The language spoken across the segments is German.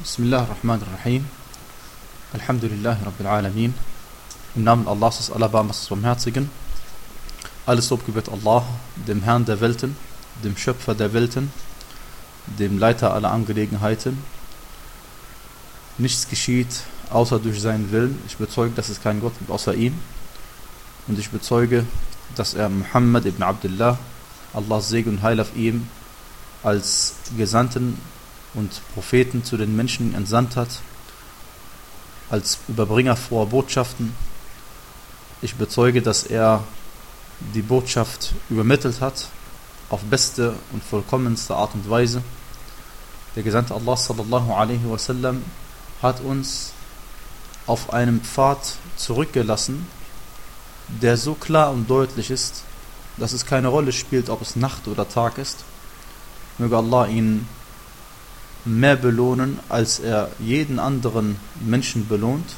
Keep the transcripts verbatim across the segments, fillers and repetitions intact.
Bismillah ar-Rahman ar-Rahim. Alhamdulillahi Rabbil Alamin. Im Namen Allahs des Alabamas des Barmherzigen. Alles Lob gebührt Allah, dem Herrn der Welten, dem Schöpfer der Welten, dem Leiter aller Angelegenheiten. Nichts geschieht, außer durch seinen Willen. Ich bezeuge, dass es keinen Gott gibt außer ihm. Und ich bezeuge, dass er Muhammad ibn Abdullah, Allahs Segen und Heil auf ihm, als Gesandten und Propheten zu den Menschen entsandt hat, als Überbringer froher Botschaften. Ich bezeuge, dass er die Botschaft übermittelt hat, auf beste und vollkommenste Art und Weise. Der Gesandte Allah sallallahu alaihi wasallam hat uns auf einem Pfad zurückgelassen, der so klar und deutlich ist, dass es keine Rolle spielt, ob es Nacht oder Tag ist. Möge Allah ihn mehr belohnen, als er jeden anderen Menschen belohnt.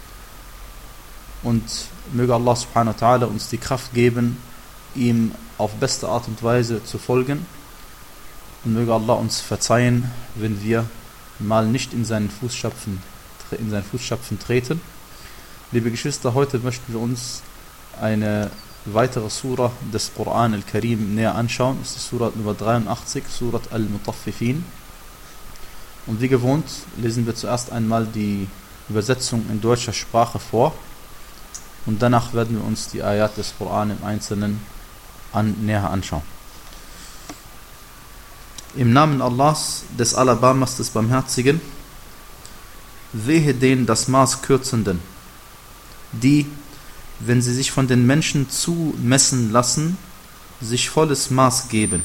Und möge Allah subhanahu wa ta'ala uns die Kraft geben, ihm auf beste Art und Weise zu folgen. Und möge Allah uns verzeihen, wenn wir mal nicht in seinen Fußstapfen, in seinen Fußstapfen treten. Liebe Geschwister, heute möchten wir uns eine weitere Surah des Koran al-Karim näher anschauen. Das ist Surah Nummer dreiundachtzig, Surah al-Mutaffifin. Und wie gewohnt lesen wir zuerst einmal die Übersetzung in deutscher Sprache vor und danach werden wir uns die Ayat des Koran im Einzelnen an, näher anschauen. Im Namen Allahs, des Alabamas, des Barmherzigen, wehe denen das Maß Kürzenden, die, wenn sie sich von den Menschen zumessen lassen, sich volles Maß geben.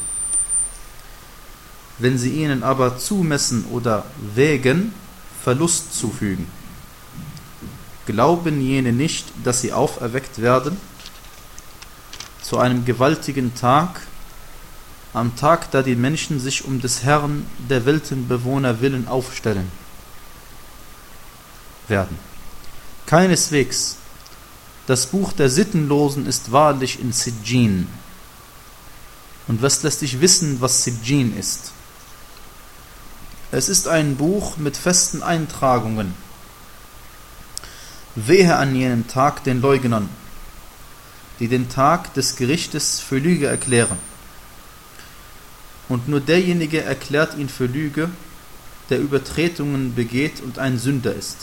Wenn sie ihnen aber zumessen oder wägen, Verlust zufügen. Glauben jene nicht, dass sie auferweckt werden zu einem gewaltigen Tag, am Tag, da die Menschen sich um des Herrn der Weltenbewohner willen aufstellen werden. Keineswegs, das Buch der Sittenlosen ist wahrlich in Sijjin. Und was lässt dich wissen, was Sijjin ist? Es ist ein Buch mit festen Eintragungen. Wehe an jenem Tag den Leugnern, die den Tag des Gerichtes für Lüge erklären. Und nur derjenige erklärt ihn für Lüge, der Übertretungen begeht und ein Sünder ist.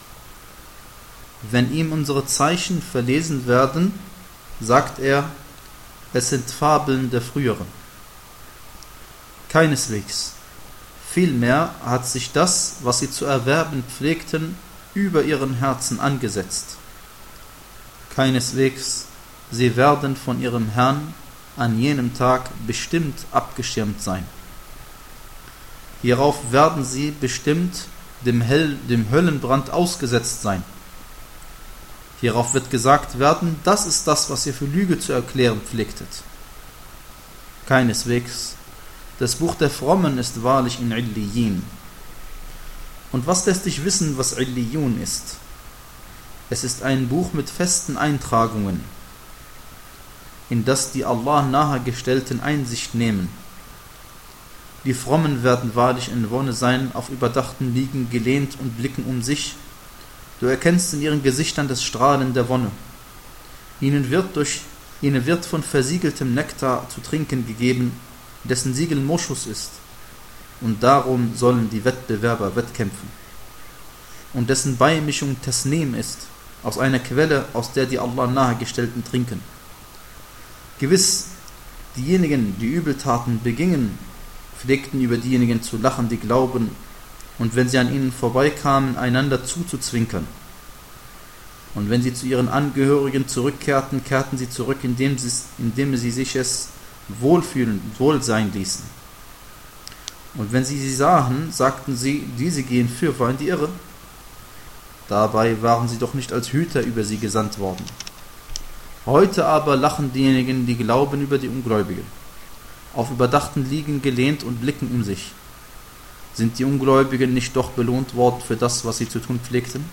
Wenn ihm unsere Zeichen verlesen werden, sagt er, es sind Fabeln der Früheren. Keineswegs. Vielmehr hat sich das, was sie zu erwerben pflegten, über ihren Herzen angesetzt. Keineswegs, sie werden von ihrem Herrn an jenem Tag bestimmt abgeschirmt sein. Hierauf werden sie bestimmt dem, Hell, dem Höllenbrand ausgesetzt sein. Hierauf wird gesagt werden, das ist das, was ihr für Lüge zu erklären pflegtet. Keineswegs, das Buch der Frommen ist wahrlich in Illiyin. Und was lässt dich wissen, was Illiyun ist? Es ist ein Buch mit festen Eintragungen, in das die Allah nahegestellten Einsicht nehmen. Die Frommen werden wahrlich in Wonne sein, auf überdachten Liegen gelehnt und blicken um sich. Du erkennst in ihren Gesichtern das Strahlen der Wonne. Ihnen wird, durch, ihnen wird von versiegeltem Nektar zu trinken gegeben, dessen Siegel Moschus ist, und darum sollen die Wettbewerber wettkämpfen, und dessen Beimischung Tasnim ist, aus einer Quelle, aus der die Allah nahegestellten trinken. Gewiss, diejenigen, die Übeltaten begingen, pflegten über diejenigen zu lachen, die glauben, und wenn sie an ihnen vorbeikamen, einander zuzuzwinkern. Und wenn sie zu ihren Angehörigen zurückkehrten, kehrten sie zurück, indem sie, indem sie sich es wohlfühlen, wohl sein ließen. Und wenn sie sie sahen, sagten sie, diese gehen fürwahr in die Irre. Dabei waren sie doch nicht als Hüter über sie gesandt worden. Heute aber lachen diejenigen, die glauben, über die Ungläubigen, auf überdachten Liegen gelehnt und blicken um sich. Sind die Ungläubigen nicht doch belohnt worden für das, was sie zu tun pflegten?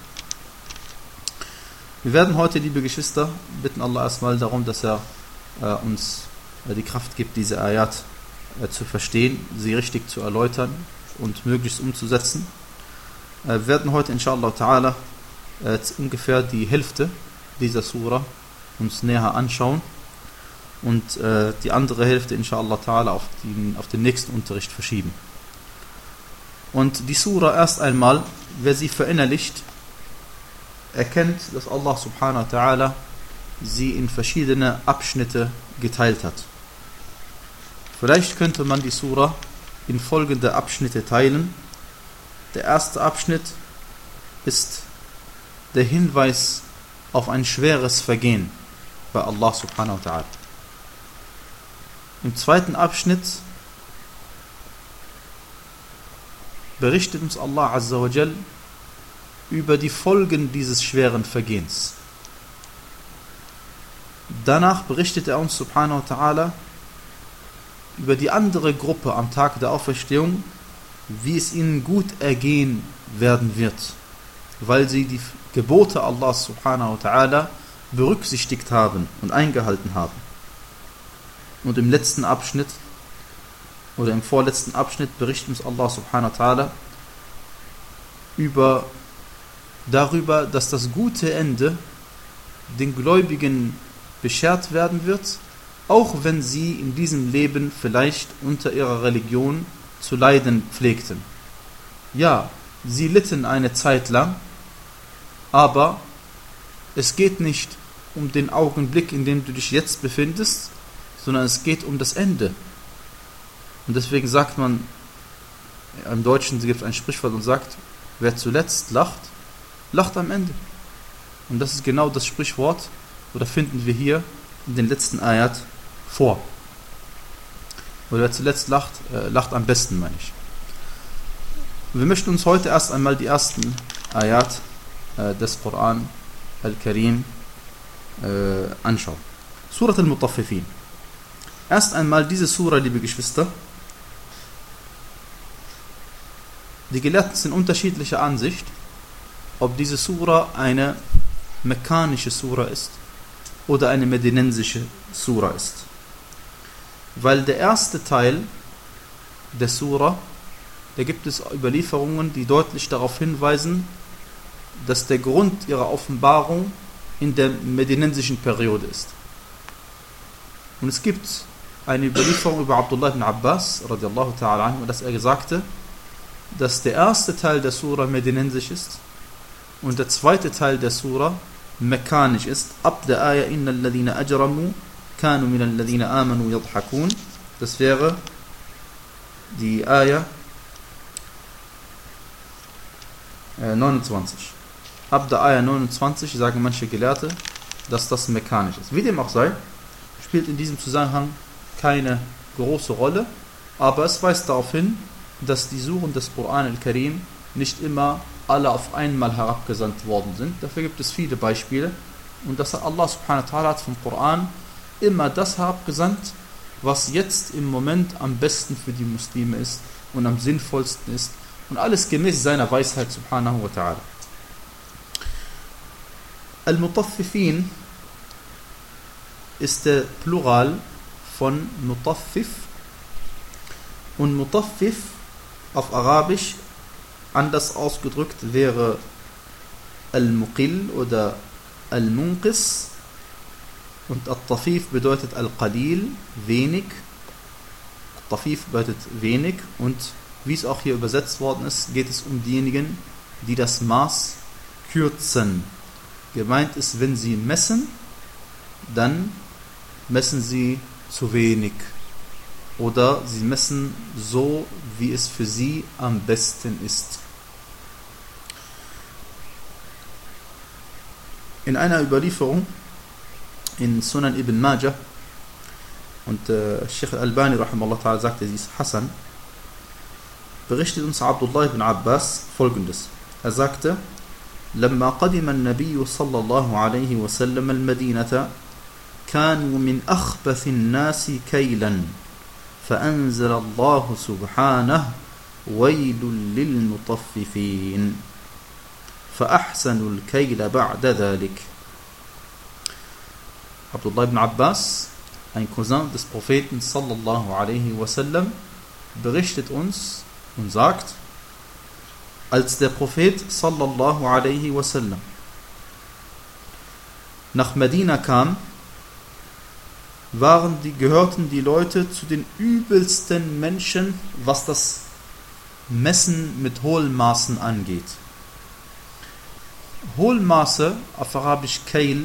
Wir werden heute, liebe Geschwister, bitten Allah erstmal darum, dass er äh, uns äh, die Kraft gibt, diese Ayat äh, zu verstehen, sie richtig zu erläutern und möglichst umzusetzen. Wir werden heute inshallah ta'ala äh, ungefähr die Hälfte dieser Sura uns näher anschauen und äh, die andere Hälfte inshallah ta'ala auf, die, auf den nächsten Unterricht verschieben. Und die Sura erst einmal, wer sie verinnerlicht, erkennt, dass Allah subhanahu wa ta'ala sie in verschiedene Abschnitte geteilt hat. Vielleicht könnte man die Sura in folgende Abschnitte teilen. Der erste Abschnitt ist der Hinweis auf ein schweres Vergehen bei Allah subhanahu wa ta'ala. Im zweiten Abschnitt berichtet uns Allah azza wa jal über die Folgen dieses schweren Vergehens. Danach berichtet er uns subhanahu wa ta'ala über die andere Gruppe am Tag der Auferstehung, wie es ihnen gut ergehen werden wird, weil sie die Gebote Allah subhanahu wa ta'ala berücksichtigt haben und eingehalten haben. Und im letzten Abschnitt oder im vorletzten Abschnitt berichtet uns Allah subhanahu wa ta'ala über darüber, dass das gute Ende den Gläubigen beschert werden wird, auch wenn sie in diesem Leben vielleicht unter ihrer Religion zu leiden pflegten. Ja, sie litten eine Zeit lang, aber es geht nicht um den Augenblick, in dem du dich jetzt befindest, sondern es geht um das Ende. Und deswegen sagt man, im Deutschen gibt es ein Sprichwort und sagt, wer zuletzt lacht, lacht am Ende. Und das ist genau das Sprichwort, oder finden wir hier in den letzten Ayat vor. Oder wer zuletzt lacht, äh, lacht am besten, meine ich. Wir möchten uns heute erst einmal die ersten Ayat äh, des Koran al-Karim äh, anschauen. Surat al-Mutaffifin. Erst einmal diese Sura, liebe Geschwister. Die Gelehrten sind unterschiedlicher Ansicht, ob diese Sura eine mekkanische Sura ist oder eine medinensische Sura ist. Weil der erste Teil der Sura, da gibt es Überlieferungen, die deutlich darauf hinweisen, dass der Grund ihrer Offenbarung in der medinensischen Periode ist. Und es gibt eine Überlieferung über Abdullah ibn Abbas, radiallahu ta'ala anhu, dass er sagte, dass der erste Teil der Sura medinensisch ist und der zweite Teil der Sura mekkanisch ist. Ab der Ayah Inna alladhina ajramu kanu min alladhina amanu yadhakun. Das wäre die Ayah äh, neunundzwanzig. Ab der Ayah neunundzwanzig sagen manche Gelehrte, dass das mekkanisch ist. Wie dem auch sei, spielt in diesem Zusammenhang keine große Rolle, aber es weist darauf hin, dass die Suren des Koran al-Karim nicht immer alle auf einmal herabgesandt worden sind. Dafür gibt es viele Beispiele. Und dass Allah subhanahu wa ta'ala hat vom Koran immer das herabgesandt, was jetzt im Moment am besten für die Muslime ist und am sinnvollsten ist. Und alles gemäß seiner Weisheit subhanahu wa ta'ala. Al-Mutaffifin ist der Plural von Mutaffif. Und Mutaffif auf Arabisch anders ausgedrückt wäre Al-Muqil oder Al-Munqis. Und Al-Tafif bedeutet Al-Qalil, wenig. Al-Tafif bedeutet wenig. Und wie es auch hier übersetzt worden ist, geht es um diejenigen, die das Maß kürzen. Gemeint ist, wenn sie messen, dann messen sie zu wenig. Oder sie messen so, wie es für sie am besten ist. In einer Überlieferung in Sunan ibn Majah, und äh, Sheikh al-Albani rahimahullah ta'ala sagte, sie ist Hassan, berichtet uns Abdullah ibn Abbas folgendes. Er sagte, لما قدم النبي صلى الله عليه وسلم المدينة كانوا من أخبث الناس كيلا فأنزل الله سبحانه ويل للمطففين فأحسنوا الكيل بعد ذلك. Abdullah ibn Abbas, ein Cousin des Propheten sallallahu alaihi wasallam, berichtet uns und sagt, Als der Prophet sallallahu alaihi wasallam nach Medina kam, waren die, gehörten die Leute zu den übelsten Menschen, was das Messen mit Hohlmaßen angeht. Hohlmaße, auf Arabisch Kail,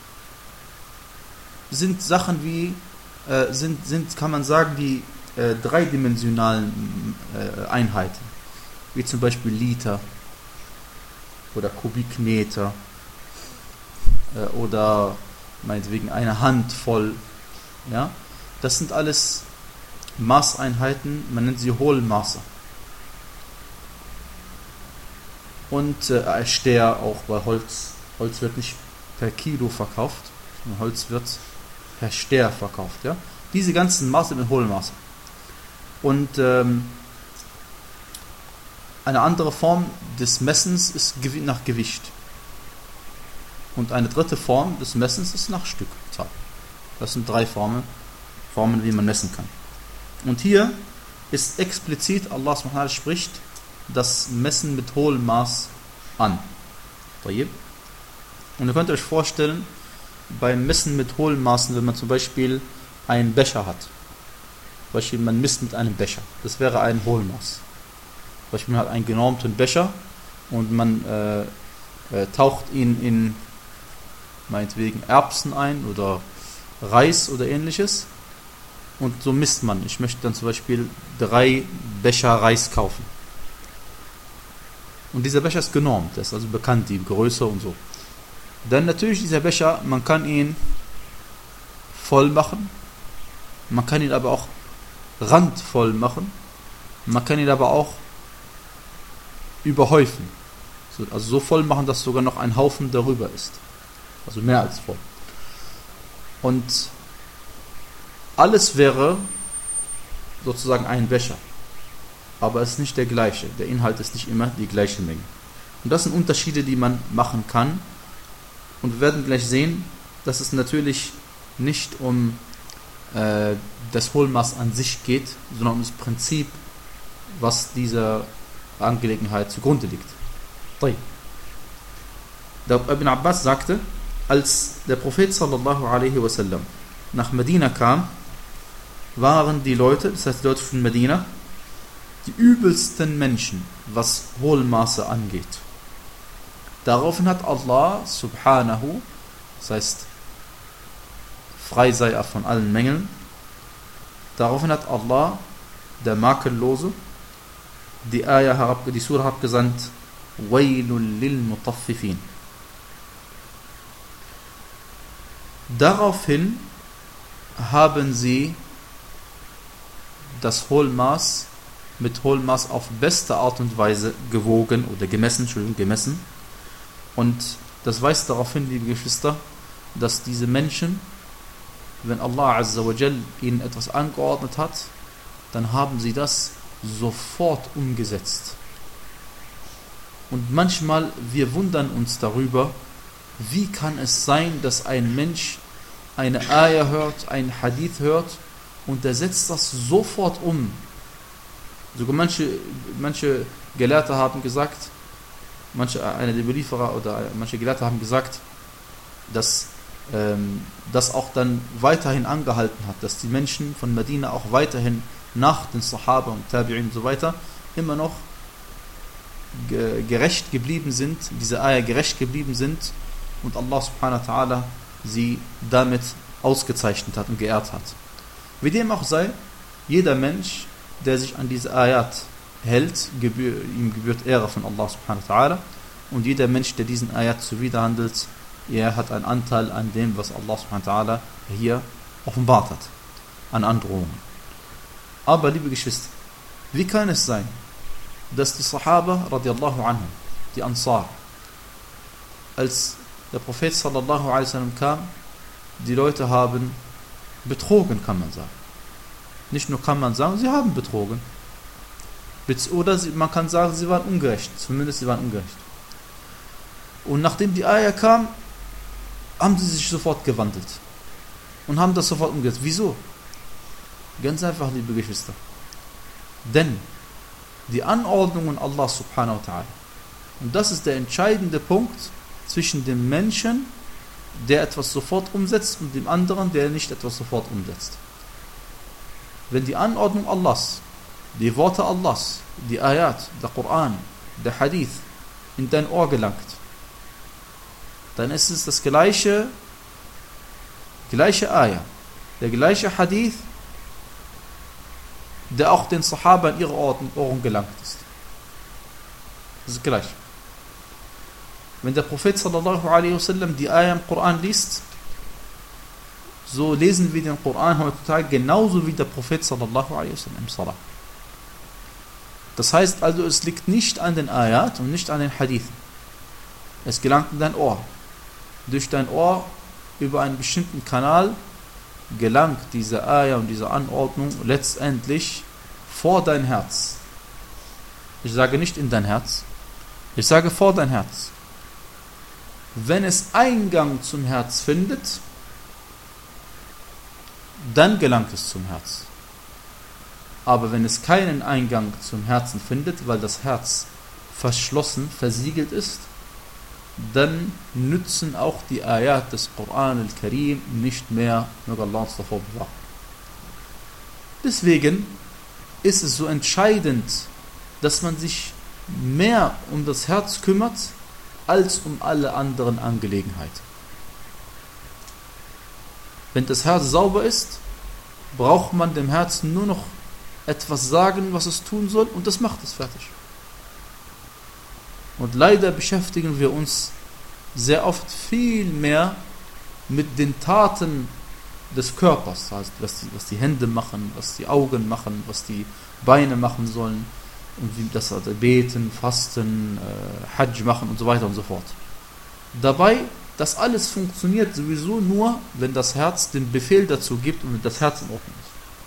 sind Sachen wie, äh, sind, sind, kann man sagen, die äh, dreidimensionalen äh, Einheiten, wie zum Beispiel Liter oder Kubikmeter äh, oder meinetwegen eine Hand voll. Ja? Das sind alles Maßeinheiten, man nennt sie Hohlmaße. Und äh, Ster auch bei Holz. Holz wird nicht per Kilo verkauft, sondern Holz wird per Ster verkauft. Ja? Diese ganzen Maße sind Hohlmaße. Und ähm, eine andere Form des Messens ist nach Gewicht. Und eine dritte Form des Messens ist nach Stückzahl. Das sind drei Formen, Formen, wie man messen kann. Und hier ist explizit, Allah subhanahu wa ta'ala spricht das Messen mit Hohlmaß an. Und ihr könnt euch vorstellen, beim Messen mit Hohlmaßen, wenn man zum Beispiel einen Becher hat. Zum Beispiel man misst mit einem Becher. Das wäre ein Hohlmaß. Zum Beispiel man hat einen genormten Becher und man äh, äh, taucht ihn in meinetwegen Erbsen ein oder Reis oder ähnliches. Und so misst man. Ich möchte dann zum Beispiel drei Becher Reis kaufen. Und dieser Becher ist genormt, das ist also bekannt, die Größe und so. Dann natürlich dieser Becher, man kann ihn voll machen, man kann ihn aber auch randvoll machen, man kann ihn aber auch überhäufen. Also so voll machen, dass sogar noch ein Haufen darüber ist. Also mehr als voll. Und alles wäre sozusagen ein Becher. Aber es ist nicht der gleiche. Der Inhalt ist nicht immer die gleiche Menge. Und das sind Unterschiede, die man machen kann. Und wir werden gleich sehen, dass es natürlich nicht um äh, das Hohlmaß an sich geht, sondern um das Prinzip, was dieser Angelegenheit zugrunde liegt. Der Ibn Abbas sagte, als der Prophet sallallahu alaihi wasallam nach Medina kam, waren die Leute, das heißt die Leute von Medina, die übelsten Menschen, was Hohlmaße angeht. Daraufhin hat Allah subhanahu, das heißt, frei sei er von allen Mängeln, daraufhin hat Allah, der Makellose, die Ayah herab, die Surah herabgesandt, Wailul lil Mutaffifin. Daraufhin haben sie das Hohlmaß mit Hohlmaß auf beste Art und Weise gewogen oder gemessen, Entschuldigung, gemessen. Und das weist darauf hin, liebe Geschwister, dass diese Menschen, wenn Allah Azza wa Jal ihnen etwas angeordnet hat, dann haben sie das sofort umgesetzt. Und manchmal, wir wundern uns darüber, wie kann es sein, dass ein Mensch eine Ayah hört, ein Hadith hört und der setzt das sofort um. Sogar manche, manche Gelehrte haben gesagt, manche, einer der Belieferer oder manche Gelehrte haben gesagt, dass ähm, das auch dann weiterhin angehalten hat, dass die Menschen von Medina auch weiterhin nach den Sahaba und Tabi'in und so weiter immer noch ge- gerecht geblieben sind, diese Ayah gerecht geblieben sind und Allah subhanahu wa ta'ala sie damit ausgezeichnet hat und geehrt hat. Wie dem auch sei, jeder Mensch, der sich an diese Ayat hält, gebühr, ihm gebührt Ehre von Allah subhanahu wa ta'ala, und jeder Mensch, der diesen Ayat zuwiderhandelt, er hat einen Anteil an dem, was Allah subhanahu wa ta'ala hier offenbart hat, an Androhungen. Aber, liebe Geschwister, wie kann es sein, dass die Sahaba radiallahu anhum, die Ansar, als der Prophet sallallahu alaihi wasallam kam, die Leute haben betrogen, kann man sagen. Nicht nur kann man sagen, sie haben betrogen. Oder sie, man kann sagen, sie waren ungerecht. Zumindest sie waren ungerecht. Und nachdem die Ayah kam, haben sie sich sofort gewandelt. Und haben das sofort umgesetzt. Wieso? Ganz einfach, liebe Geschwister. Denn die Anordnungen Allah subhanahu wa ta'ala. Und das ist der entscheidende Punkt zwischen dem Menschen, der etwas sofort umsetzt, und dem anderen, der nicht etwas sofort umsetzt. Wenn die Anordnung Allahs, die Worte Allahs, die Ayat, der Koran, der Hadith in dein Ohr gelangt, dann ist es das gleiche, gleiche Ayah, der gleiche Hadith, der auch den Sahaba in ihre Ohren gelangt ist. Das ist gleich. Wenn der Prophet sallallahu alaihi wasallam die Ayah im Koran liest, so lesen wir den Koran heutzutage genauso wie der Prophet sallallahu alaihi wasallam im Salah. Das heißt also, es liegt nicht an den Ayat und nicht an den Hadithen. Es gelangt in dein Ohr. Durch dein Ohr über einen bestimmten Kanal gelangt diese Ayah und diese Anordnung letztendlich vor dein Herz. Ich sage nicht in dein Herz, ich sage vor dein Herz. Wenn es Eingang zum Herz findet, dann gelangt es zum Herz. Aber wenn es keinen Eingang zum Herzen findet, weil das Herz verschlossen, versiegelt ist, dann nützen auch die Ayat des Koran al-Karim nicht mehr, möge Allah uns davor bewahren. Deswegen ist es so entscheidend, dass man sich mehr um das Herz kümmert, als um alle anderen Angelegenheiten. Wenn das Herz sauber ist, braucht man dem Herzen nur noch etwas sagen, was es tun soll, und das macht es fertig. Und leider beschäftigen wir uns sehr oft viel mehr mit den Taten des Körpers, das heißt, was die, was die Hände machen, was die Augen machen, was die Beine machen sollen, und wie das also beten, fasten, äh, Hajj machen und so weiter und so fort. Dabei, das alles funktioniert sowieso nur, wenn das Herz den Befehl dazu gibt und wenn das Herz in Ordnung ist.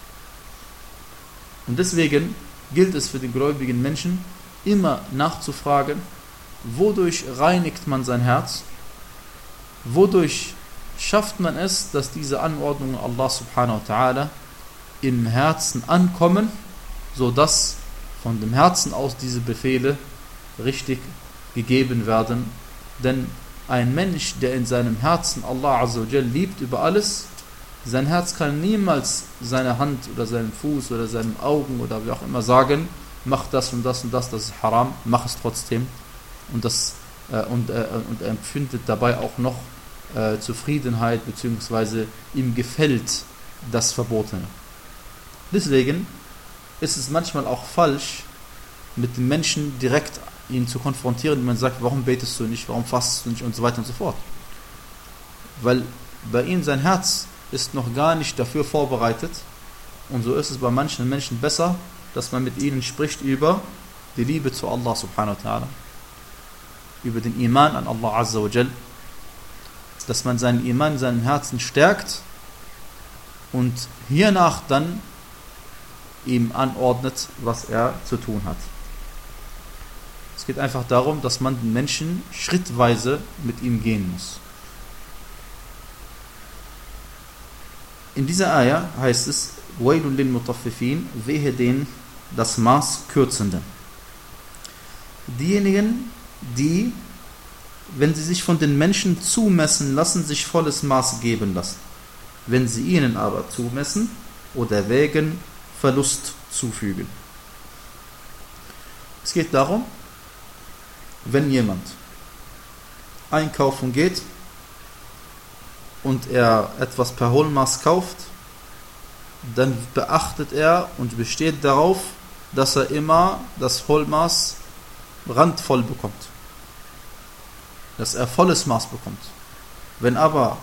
Und deswegen gilt es für den gläubigen Menschen, immer nachzufragen, wodurch reinigt man sein Herz, wodurch schafft man es, dass diese Anordnungen Allah subhanahu wa ta'ala im Herzen ankommen, sodass von dem Herzen aus diese Befehle richtig gegeben werden. Denn ein Mensch, der in seinem Herzen Allah azza wa jal liebt über alles, sein Herz kann niemals seiner Hand oder seinem Fuß oder seinen Augen oder wie auch immer sagen, mach das und das und das, das ist haram, mach es trotzdem. Und, das, äh, und, äh, und er empfindet dabei auch noch äh, Zufriedenheit, beziehungsweise ihm gefällt das Verbotene. Deswegen ist es manchmal auch falsch, mit den Menschen direkt ihn zu konfrontieren, wenn man sagt, warum betest du nicht, warum fastest du nicht und so weiter und so fort. Weil bei ihm sein Herz ist noch gar nicht dafür vorbereitet, und so ist es bei manchen Menschen besser, dass man mit ihnen spricht über die Liebe zu Allah subhanahu wa ta'ala, über den Iman an Allah azza wa jal, dass man seinen Iman in seinem Herzen stärkt und hiernach dann ihm anordnet, was er zu tun hat. Es geht einfach darum, dass man den Menschen schrittweise mit ihm gehen muss. In dieser Ayah heißt es, Wailul lil Mutaffifin, wehe den das Maß Kürzenden. Diejenigen, die, wenn sie sich von den Menschen zumessen lassen, sich volles Maß geben lassen. Wenn sie ihnen aber zumessen oder wägen, Verlust zufügen. Es geht darum, wenn jemand einkaufen geht und er etwas per Hohlmaß kauft, dann beachtet er und besteht darauf, dass er immer das Hohlmaß randvoll bekommt. Dass er volles Maß bekommt. Wenn aber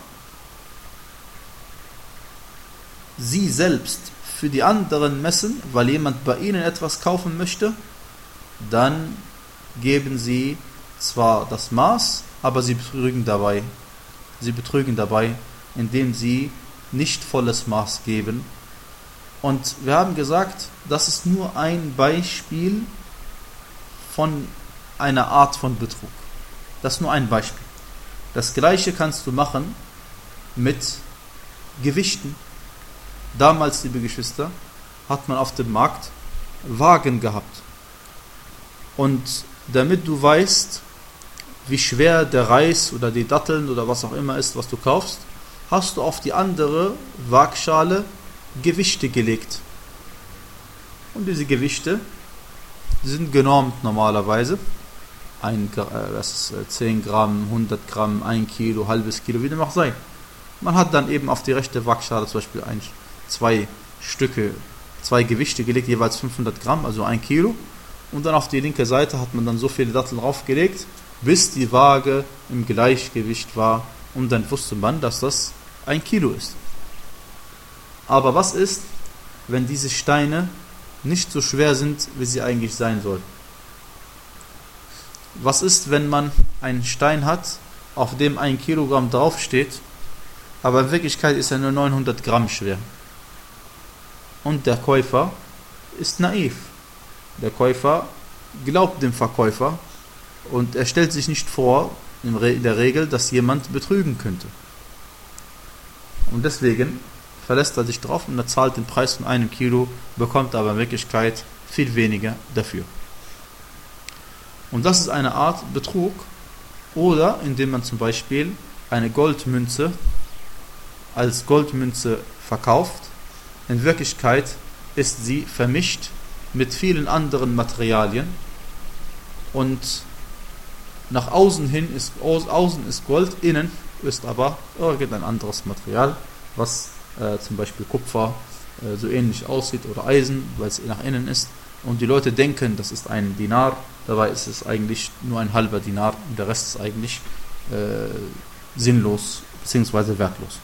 sie selbst für die anderen messen, weil jemand bei ihnen etwas kaufen möchte, dann geben sie zwar das Maß, aber sie betrügen dabei. Sie betrügen dabei, indem sie nicht volles Maß geben. Und wir haben gesagt, das ist nur ein Beispiel von einer Art von Betrug. Das ist nur ein Beispiel. Das gleiche kannst du machen mit Gewichten. Damals, liebe Geschwister, hat man auf dem Markt Wagen gehabt. Und damit du weißt, wie schwer der Reis oder die Datteln oder was auch immer ist, was du kaufst, hast du auf die andere Waagschale Gewichte gelegt. Und diese Gewichte sind genormt normalerweise. Ein, das ist zehn Gramm, hundert Gramm, ein Kilo, halbes Kilo, wie dem auch sei. Man hat dann eben auf die rechte Waagschale zum Beispiel ein, zwei Stücke, zwei Gewichte gelegt, jeweils fünfhundert Gramm, also ein Kilo. Und dann auf die linke Seite hat man dann so viele Datteln draufgelegt, bis die Waage im Gleichgewicht war. Und dann wusste man, dass das ein Kilo ist. Aber was ist, wenn diese Steine nicht so schwer sind, wie sie eigentlich sein sollten? Was ist, wenn man einen Stein hat, auf dem ein Kilogramm draufsteht, aber in Wirklichkeit ist er nur neunhundert Gramm schwer? Und der Käufer ist naiv. Der Käufer glaubt dem Verkäufer und er stellt sich nicht vor, in der Regel, dass jemand betrügen könnte. Und deswegen verlässt er sich drauf und er zahlt den Preis von einem Kilo, bekommt aber in Wirklichkeit viel weniger dafür. Und das ist eine Art Betrug. Oder indem man zum Beispiel eine Goldmünze als Goldmünze verkauft. In Wirklichkeit ist sie vermischt mit vielen anderen Materialien und nach außen hin ist, außen ist Gold, innen ist aber irgendein anderes Material, was äh, zum Beispiel Kupfer äh, so ähnlich aussieht oder Eisen, weil es nach innen ist. Und die Leute denken, das ist ein Dinar, dabei ist es eigentlich nur ein halber Dinar und der Rest ist eigentlich äh, sinnlos bzw. wertlos.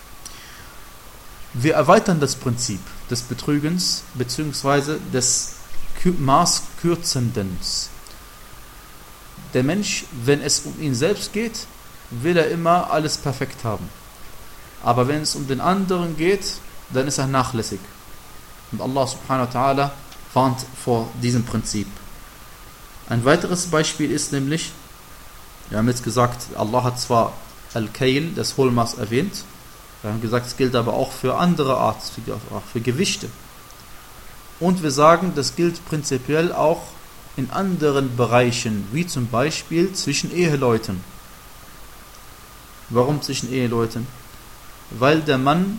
Wir erweitern das Prinzip des Betrügens bzw. des Maßkürzendens. Der Mensch, wenn es um ihn selbst geht, will er immer alles perfekt haben. Aber wenn es um den anderen geht, dann ist er nachlässig. Und Allah subhanahu wa ta'ala warnt vor diesem Prinzip. Ein weiteres Beispiel ist nämlich, wir haben jetzt gesagt, Allah hat zwar Al-Kail, das Hohlmaß, erwähnt, wir haben gesagt, es gilt aber auch für andere Arten, auch für Gewichte. Und wir sagen, das gilt prinzipiell auch in anderen Bereichen, wie zum Beispiel zwischen Eheleuten. Warum zwischen Eheleuten? Weil der Mann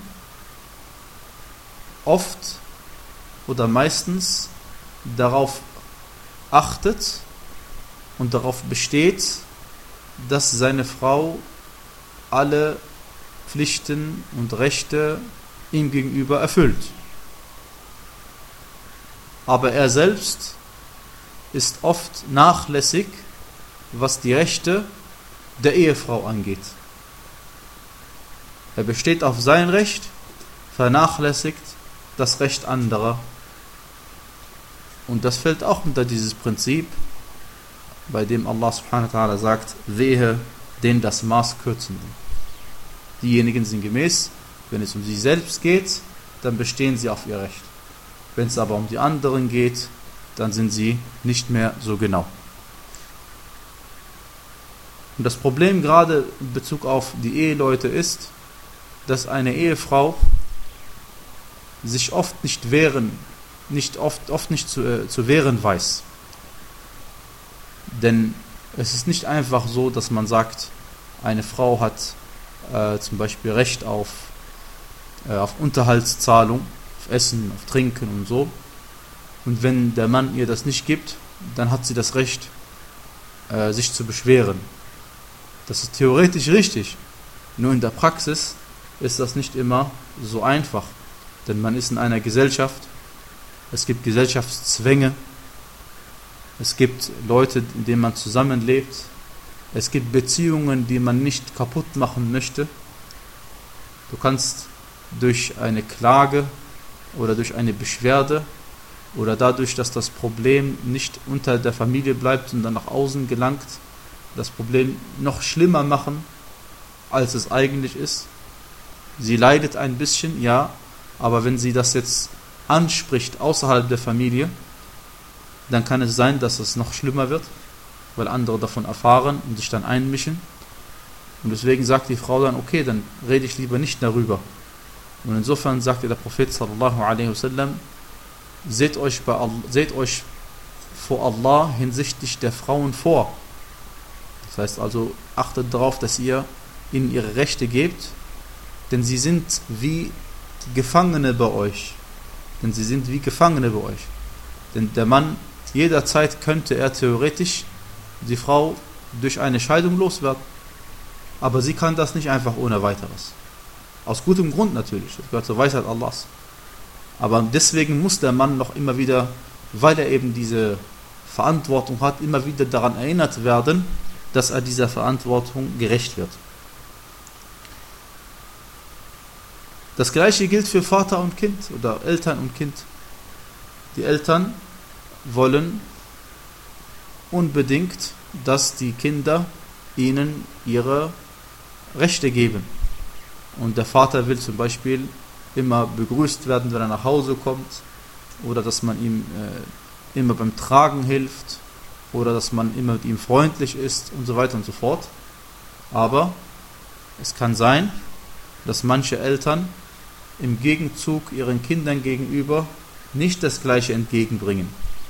oft oder meistens darauf achtet und darauf besteht, dass seine Frau alle Pflichten und Rechte ihm gegenüber erfüllt. Aber er selbst ist oft nachlässig, was die Rechte der Ehefrau angeht. Er besteht auf sein Recht, vernachlässigt das Recht anderer. Und das fällt auch unter dieses Prinzip, bei dem Allah subhanahu wa ta'ala sagt, wehe den das Maß Kürzenden. Diejenigen sind gemäß, wenn es um sie selbst geht, dann bestehen sie auf ihr Recht. Wenn es aber um die anderen geht, dann sind sie nicht mehr so genau. Und das Problem gerade in Bezug auf die Eheleute ist, dass eine Ehefrau sich oft nicht wehren, nicht oft, oft nicht zu, äh, zu wehren weiß. Denn es ist nicht einfach so, dass man sagt, eine Frau hat äh, zum Beispiel Recht auf, äh, auf Unterhaltszahlung, auf Essen, auf Trinken und so. Und wenn der Mann ihr das nicht gibt, dann hat sie das Recht, äh, sich zu beschweren. Das ist theoretisch richtig, nur in der Praxis ist das nicht immer so einfach. Denn man ist in einer Gesellschaft, es gibt Gesellschaftszwänge, es gibt Leute, in denen man zusammenlebt, es gibt Beziehungen, die man nicht kaputt machen möchte. Du kannst durch eine Klage oder durch eine Beschwerde oder dadurch, dass das Problem nicht unter der Familie bleibt, sondern nach außen gelangt, das Problem noch schlimmer machen, als es eigentlich ist. Sie leidet ein bisschen, ja, aber wenn sie das jetzt anspricht außerhalb der Familie, dann kann es sein, dass es noch schlimmer wird, weil andere davon erfahren und sich dann einmischen. Und deswegen sagt die Frau dann, okay, dann rede ich lieber nicht darüber. Und insofern sagte der Prophet sallallahu alaihi wasallam, seht euch, bei Allah, seht euch vor Allah hinsichtlich der Frauen vor. Das heißt also, achtet darauf, dass ihr ihnen ihre Rechte gebt, denn sie sind wie Gefangene bei euch. Denn sie sind wie Gefangene bei euch. Denn der Mann, jederzeit könnte er theoretisch die Frau durch eine Scheidung loswerden. Aber sie kann das nicht einfach ohne weiteres. Aus gutem Grund natürlich, das gehört zur Weisheit Allahs. Aber deswegen muss der Mann noch immer wieder, weil er eben diese Verantwortung hat, immer wieder daran erinnert werden, dass er dieser Verantwortung gerecht wird. Das gleiche gilt für Vater und Kind oder Eltern und Kind. Die Eltern wollen unbedingt, dass die Kinder ihnen ihre Rechte geben. Und der Vater will zum Beispiel immer begrüßt werden, wenn er nach Hause kommt, oder dass man ihm äh, immer beim Tragen hilft, oder dass man immer mit ihm freundlich ist und so weiter und so fort. Aber es kann sein, dass manche Eltern im Gegenzug ihren Kindern gegenüber nicht das Gleiche entgegenbringen.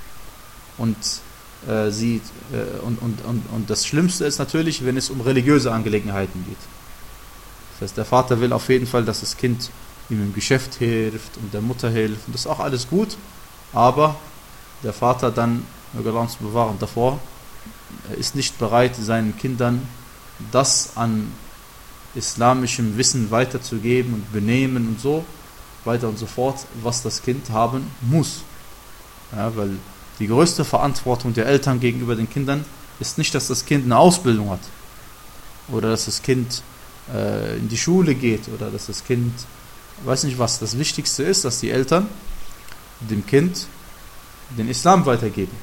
Und, äh, sie, äh, und, und, und, und das Schlimmste ist natürlich, wenn es um religiöse Angelegenheiten geht. Das heißt, der Vater will auf jeden Fall, dass das Kind ihm im Geschäft hilft und der Mutter hilft. Und das ist auch alles gut, aber der Vater dann, möge Allah uns bewahren davor, ist nicht bereit, seinen Kindern das an islamischem Wissen weiterzugeben und Benehmen und so weiter und so fort, was das Kind haben muss. Ja, weil die größte Verantwortung der Eltern gegenüber den Kindern ist nicht, dass das Kind eine Ausbildung hat oder dass das Kind äh, in die Schule geht oder dass das Kind, weiß nicht was. Das Wichtigste ist, dass die Eltern dem Kind den Islam weitergeben,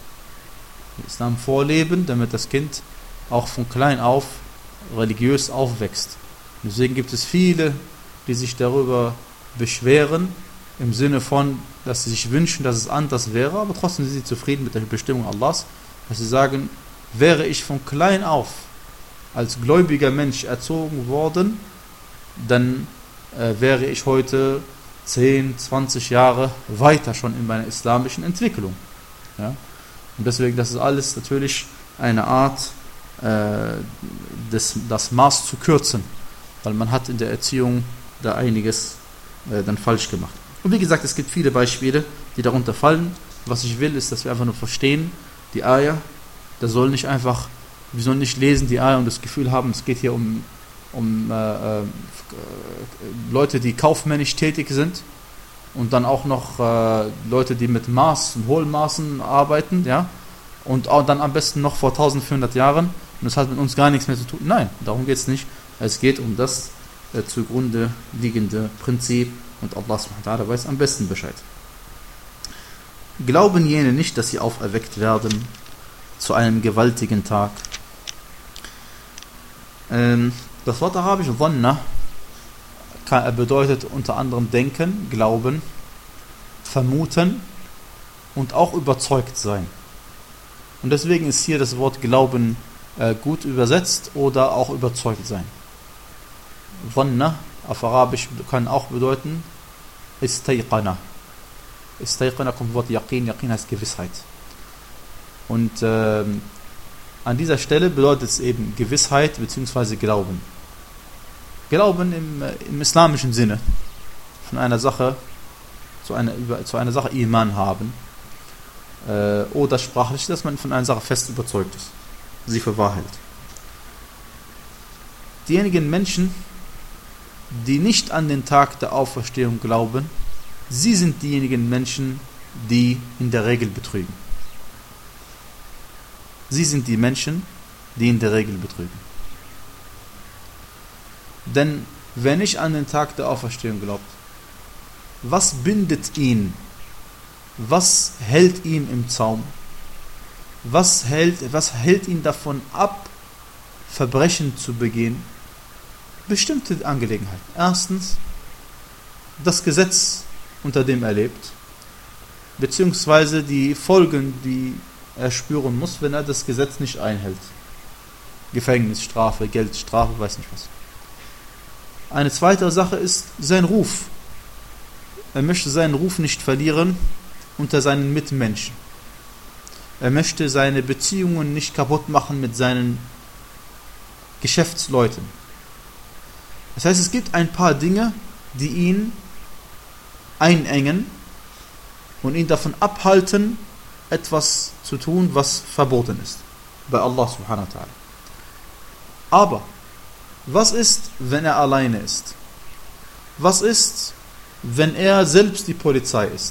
den Islam vorleben, damit das Kind auch von klein auf religiös aufwächst. Deswegen gibt es viele, die sich darüber beschweren, im Sinne von, dass sie sich wünschen, dass es anders wäre, aber trotzdem sind sie zufrieden mit der Bestimmung Allahs, dass sie sagen, wäre ich von klein auf als gläubiger Mensch erzogen worden, dann äh, wäre ich heute zehn, zwanzig Jahre weiter schon in meiner islamischen Entwicklung. Ja? Und deswegen, das ist alles natürlich eine Art, äh, des, das Maß zu kürzen, weil man hat in der Erziehung da einiges äh, dann falsch gemacht. Und wie gesagt, es gibt viele Beispiele, die darunter fallen. Was ich will, ist, dass wir einfach nur verstehen, die Ayah, das soll nicht einfach, wir sollen nicht lesen die Ayah und das Gefühl haben, es geht hier um, um äh, äh, Leute, die kaufmännisch tätig sind und dann auch noch äh, Leute, die mit Maß und Hohlmaßen arbeiten, ja, und auch dann am besten noch vor eintausendvierhundert Jahren, und das hat mit uns gar nichts mehr zu tun. Nein, darum geht es nicht. Es geht um das äh, zugrunde liegende Prinzip und Allah subhanahu wa ta'ala weiß am besten Bescheid. Glauben jene nicht, dass sie auferweckt werden zu einem gewaltigen Tag? Ähm, das Wort arabisch Dhanna bedeutet unter anderem denken, glauben, vermuten und auch überzeugt sein. Und deswegen ist hier das Wort Glauben äh, gut übersetzt oder auch überzeugt sein. Dhanna auf Arabisch kann auch bedeuten Istayqana. Istayqana kommt vom Wort Yaqin. Yaqin heißt Gewissheit. Und äh, an dieser Stelle bedeutet es eben Gewissheit bzw. Glauben. Glauben im, im islamischen Sinne. Von einer Sache zu einer, zu einer Sache Iman haben. Äh, oder sprachlich, dass man von einer Sache fest überzeugt ist. Sie für wahr hält. Diejenigen Menschen, die nicht an den Tag der Auferstehung glauben, sie sind diejenigen Menschen, die in der Regel betrügen. Sie sind die Menschen, die in der Regel betrügen. Denn wer nicht an den Tag der Auferstehung glaubt, was bindet ihn? Was hält ihn im Zaum? Was hält, was hält ihn davon ab, Verbrechen zu begehen? Bestimmte Angelegenheiten. Erstens, das Gesetz, unter dem er lebt, beziehungsweise die Folgen, die er spüren muss, wenn er das Gesetz nicht einhält. Gefängnisstrafe, Geldstrafe, weiß nicht was. Eine zweite Sache ist sein Ruf. Er möchte seinen Ruf nicht verlieren unter seinen Mitmenschen. Er möchte seine Beziehungen nicht kaputt machen mit seinen Geschäftsleuten. Das heißt, es gibt ein paar Dinge, die ihn einengen und ihn davon abhalten, etwas zu tun, was verboten ist bei Allah subhanahu wa ta'ala. Aber was ist, wenn er alleine ist? Was ist, wenn er selbst die Polizei ist?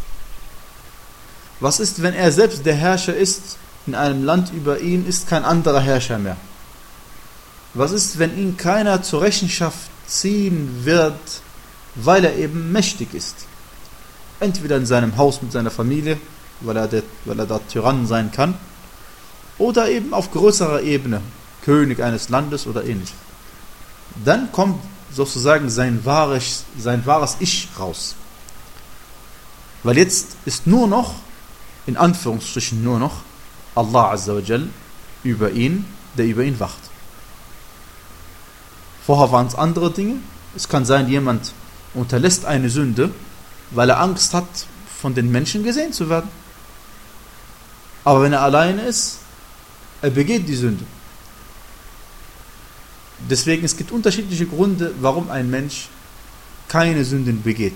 Was ist, wenn er selbst der Herrscher ist in einem Land, über ihn ist kein anderer Herrscher mehr? Was ist, wenn ihn keiner zur Rechenschaft ziehen wird, weil er eben mächtig ist? Entweder in seinem Haus mit seiner Familie, weil er, der, weil er da Tyrann sein kann, oder eben auf größerer Ebene, König eines Landes oder ähnlich. Dann kommt sozusagen sein wahres, sein wahres Ich raus. Weil jetzt ist nur noch, in Anführungsstrichen nur noch, Allah Azza wa Jal über ihn, der über ihn wacht. Vorher waren es andere Dinge. Es kann sein, jemand unterlässt eine Sünde, weil er Angst hat, von den Menschen gesehen zu werden. Aber wenn er alleine ist, er begeht die Sünde. Deswegen, es gibt unterschiedliche Gründe, warum ein Mensch keine Sünden begeht.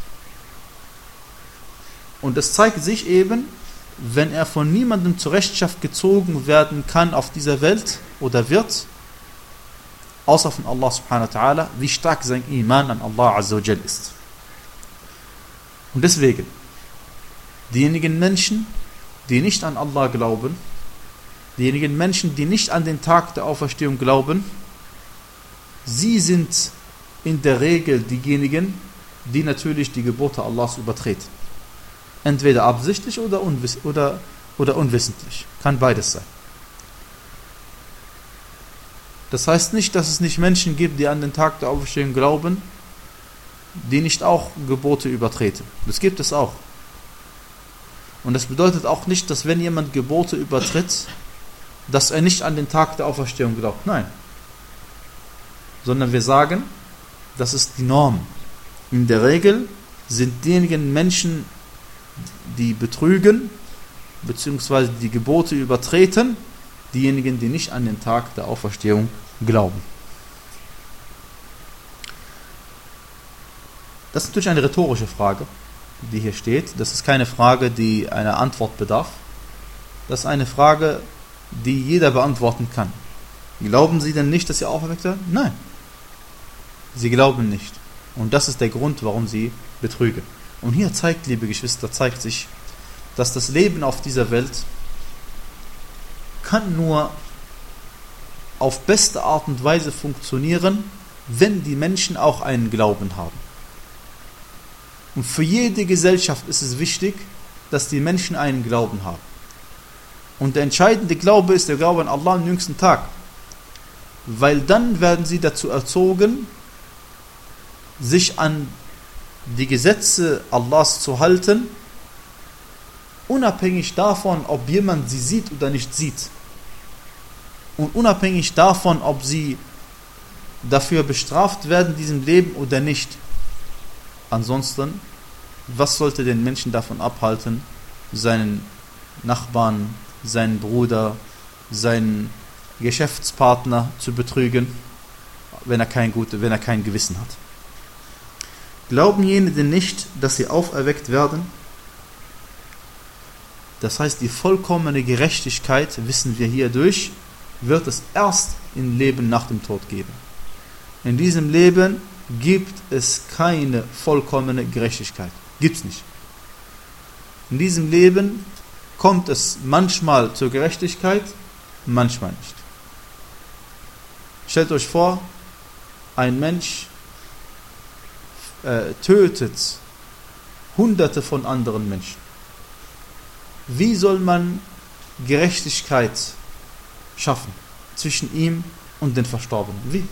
Und das zeigt sich eben, wenn er von niemandem zur Rechenschaft gezogen werden kann auf dieser Welt oder wird, außer von Allah subhanahu wa ta'ala, wie stark sein Iman an Allah Azza wa Jal ist. Und deswegen, diejenigen Menschen, die nicht an Allah glauben, diejenigen Menschen, die nicht an den Tag der Auferstehung glauben, sie sind in der Regel diejenigen, die natürlich die Gebote Allahs übertreten. Entweder absichtlich oder, unwiss oder, oder unwissentlich. Kann beides sein. Das heißt nicht, dass es nicht Menschen gibt, die an den Tag der Auferstehung glauben, die nicht auch Gebote übertreten. Das gibt es auch. Und das bedeutet auch nicht, dass wenn jemand Gebote übertritt, dass er nicht an den Tag der Auferstehung glaubt. Nein. Sondern wir sagen, das ist die Norm. In der Regel sind diejenigen Menschen, die betrügen, beziehungsweise die Gebote übertreten, diejenigen, die nicht an den Tag der Auferstehung glauben. Das ist natürlich eine rhetorische Frage, die hier steht. Das ist keine Frage, die einer Antwort bedarf. Das ist eine Frage, die jeder beantworten kann. Glauben Sie denn nicht, dass Sie auferweckt werden? Nein. Sie glauben nicht. Und das ist der Grund, warum Sie betrügen. Und hier zeigt, liebe Geschwister, zeigt sich, dass das Leben auf dieser Welt kann nur auf beste Art und Weise funktionieren, wenn die Menschen auch einen Glauben haben. Und für jede Gesellschaft ist es wichtig, dass die Menschen einen Glauben haben. Und der entscheidende Glaube ist der Glaube an Allah am jüngsten Tag. Weil dann werden sie dazu erzogen, sich an die Gesetze Allahs zu halten, unabhängig davon, ob jemand sie sieht oder nicht sieht. Und unabhängig davon, ob sie dafür bestraft werden in diesem Leben oder nicht. Ansonsten, was sollte den Menschen davon abhalten, seinen Nachbarn, seinen Bruder, seinen Geschäftspartner zu betrügen, wenn er kein Gute, wenn er kein Gewissen hat? Glauben jene denn nicht, dass sie auferweckt werden? Das heißt, die vollkommene Gerechtigkeit, wissen wir hierdurch, wird es erst im Leben nach dem Tod geben. In diesem Leben gibt es keine vollkommene Gerechtigkeit. Gibt es nicht. In diesem Leben kommt es manchmal zur Gerechtigkeit, manchmal nicht. Stellt euch vor, ein Mensch äh, tötet Hunderte von anderen Menschen. Wie soll man Gerechtigkeit schaffen zwischen ihm und den Verstorbenen? Wie?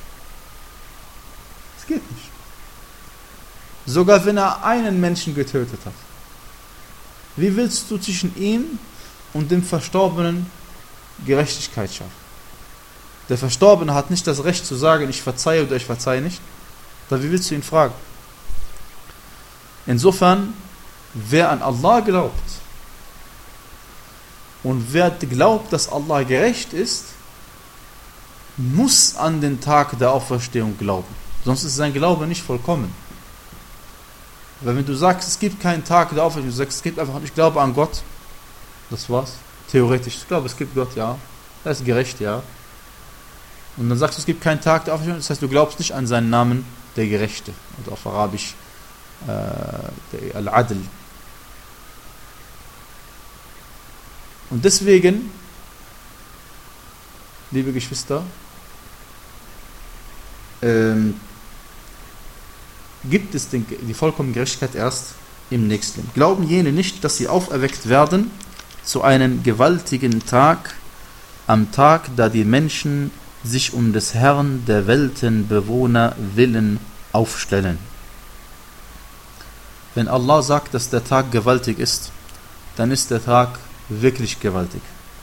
Es geht nicht. Sogar wenn er einen Menschen getötet hat. Wie willst du zwischen ihm und dem Verstorbenen Gerechtigkeit schaffen? Der Verstorbene hat nicht das Recht zu sagen, ich verzeihe oder ich verzeihe nicht. Aber wie willst du ihn fragen? Insofern, wer an Allah glaubt, Und wer glaubt, dass Allah gerecht ist, muss an den Tag der Auferstehung glauben. Sonst ist sein Glaube nicht vollkommen. Weil wenn du sagst, es gibt keinen Tag der Auferstehung, du sagst, es gibt einfach, ich glaube an Gott, das war's. Theoretisch, ich glaube, es gibt Gott, ja. Er ist gerecht, ja. Und dann sagst du, es gibt keinen Tag der Auferstehung, das heißt, du glaubst nicht an seinen Namen, der Gerechte. Und auf Arabisch, äh, Al-Adl. Und deswegen, liebe Geschwister, ähm, gibt es den, die vollkommene Gerechtigkeit erst im nächsten Leben. Glauben jene nicht, dass sie auferweckt werden zu einem gewaltigen Tag, am Tag, da die Menschen sich um des Herrn der Weltenbewohner willen aufstellen. Wenn Allah sagt, dass der Tag gewaltig ist, dann ist der Tag wirklich gewaltig.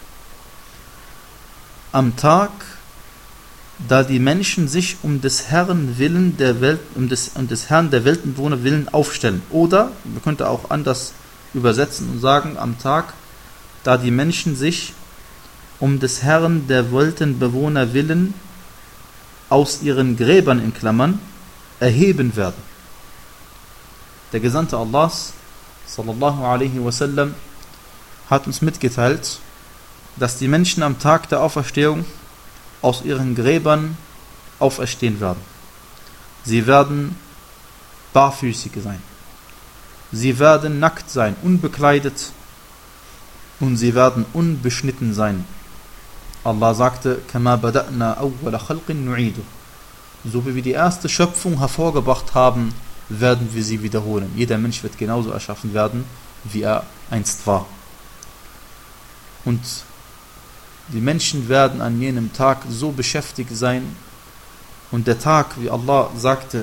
Am Tag, da die Menschen sich um des Herrn willen der Welt, um des, um des Herrn der Weltenbewohner willen aufstellen. Oder, man könnte auch anders übersetzen und sagen, am Tag, da die Menschen sich um des Herrn der Weltenbewohner willen aus ihren Gräbern in Klammern erheben werden. Der Gesandte Allahs, sallallahu alaihi wasallam, hat uns mitgeteilt, dass die Menschen am Tag der Auferstehung aus ihren Gräbern auferstehen werden. Sie werden barfüßig sein. Sie werden nackt sein, unbekleidet, und sie werden unbeschnitten sein. Allah sagte, كَمَا بَدَأْنَا أَوَّلَ خَلْقٍ نُعِيدُ. So wie wir die erste Schöpfung hervorgebracht haben, werden wir sie wiederholen. Jeder Mensch wird genauso erschaffen werden, wie er einst war. Und die Menschen werden an jenem Tag so beschäftigt sein, und der Tag, wie Allah sagte,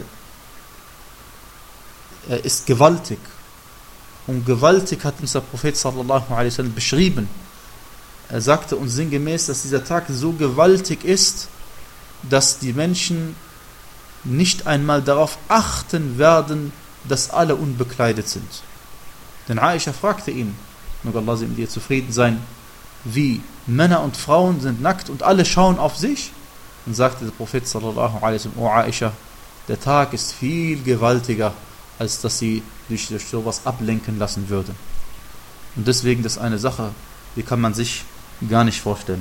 er ist gewaltig. Und gewaltig hat uns der Prophet sallallahu alaihi wasallam beschrieben. Er sagte uns sinngemäß, dass dieser Tag so gewaltig ist, dass die Menschen nicht einmal darauf achten werden, dass alle unbekleidet sind. Denn Aisha fragte ihn, möge Allah mit ihr zufrieden sein, wie Männer und Frauen sind nackt und alle schauen auf sich. Und sagte der Prophet sallallahu alaihi wasallam, O Aisha, der Tag ist viel gewaltiger, als dass sie durch, durch sowas ablenken lassen würde. Und deswegen, das ist eine Sache, die kann man sich gar nicht vorstellen.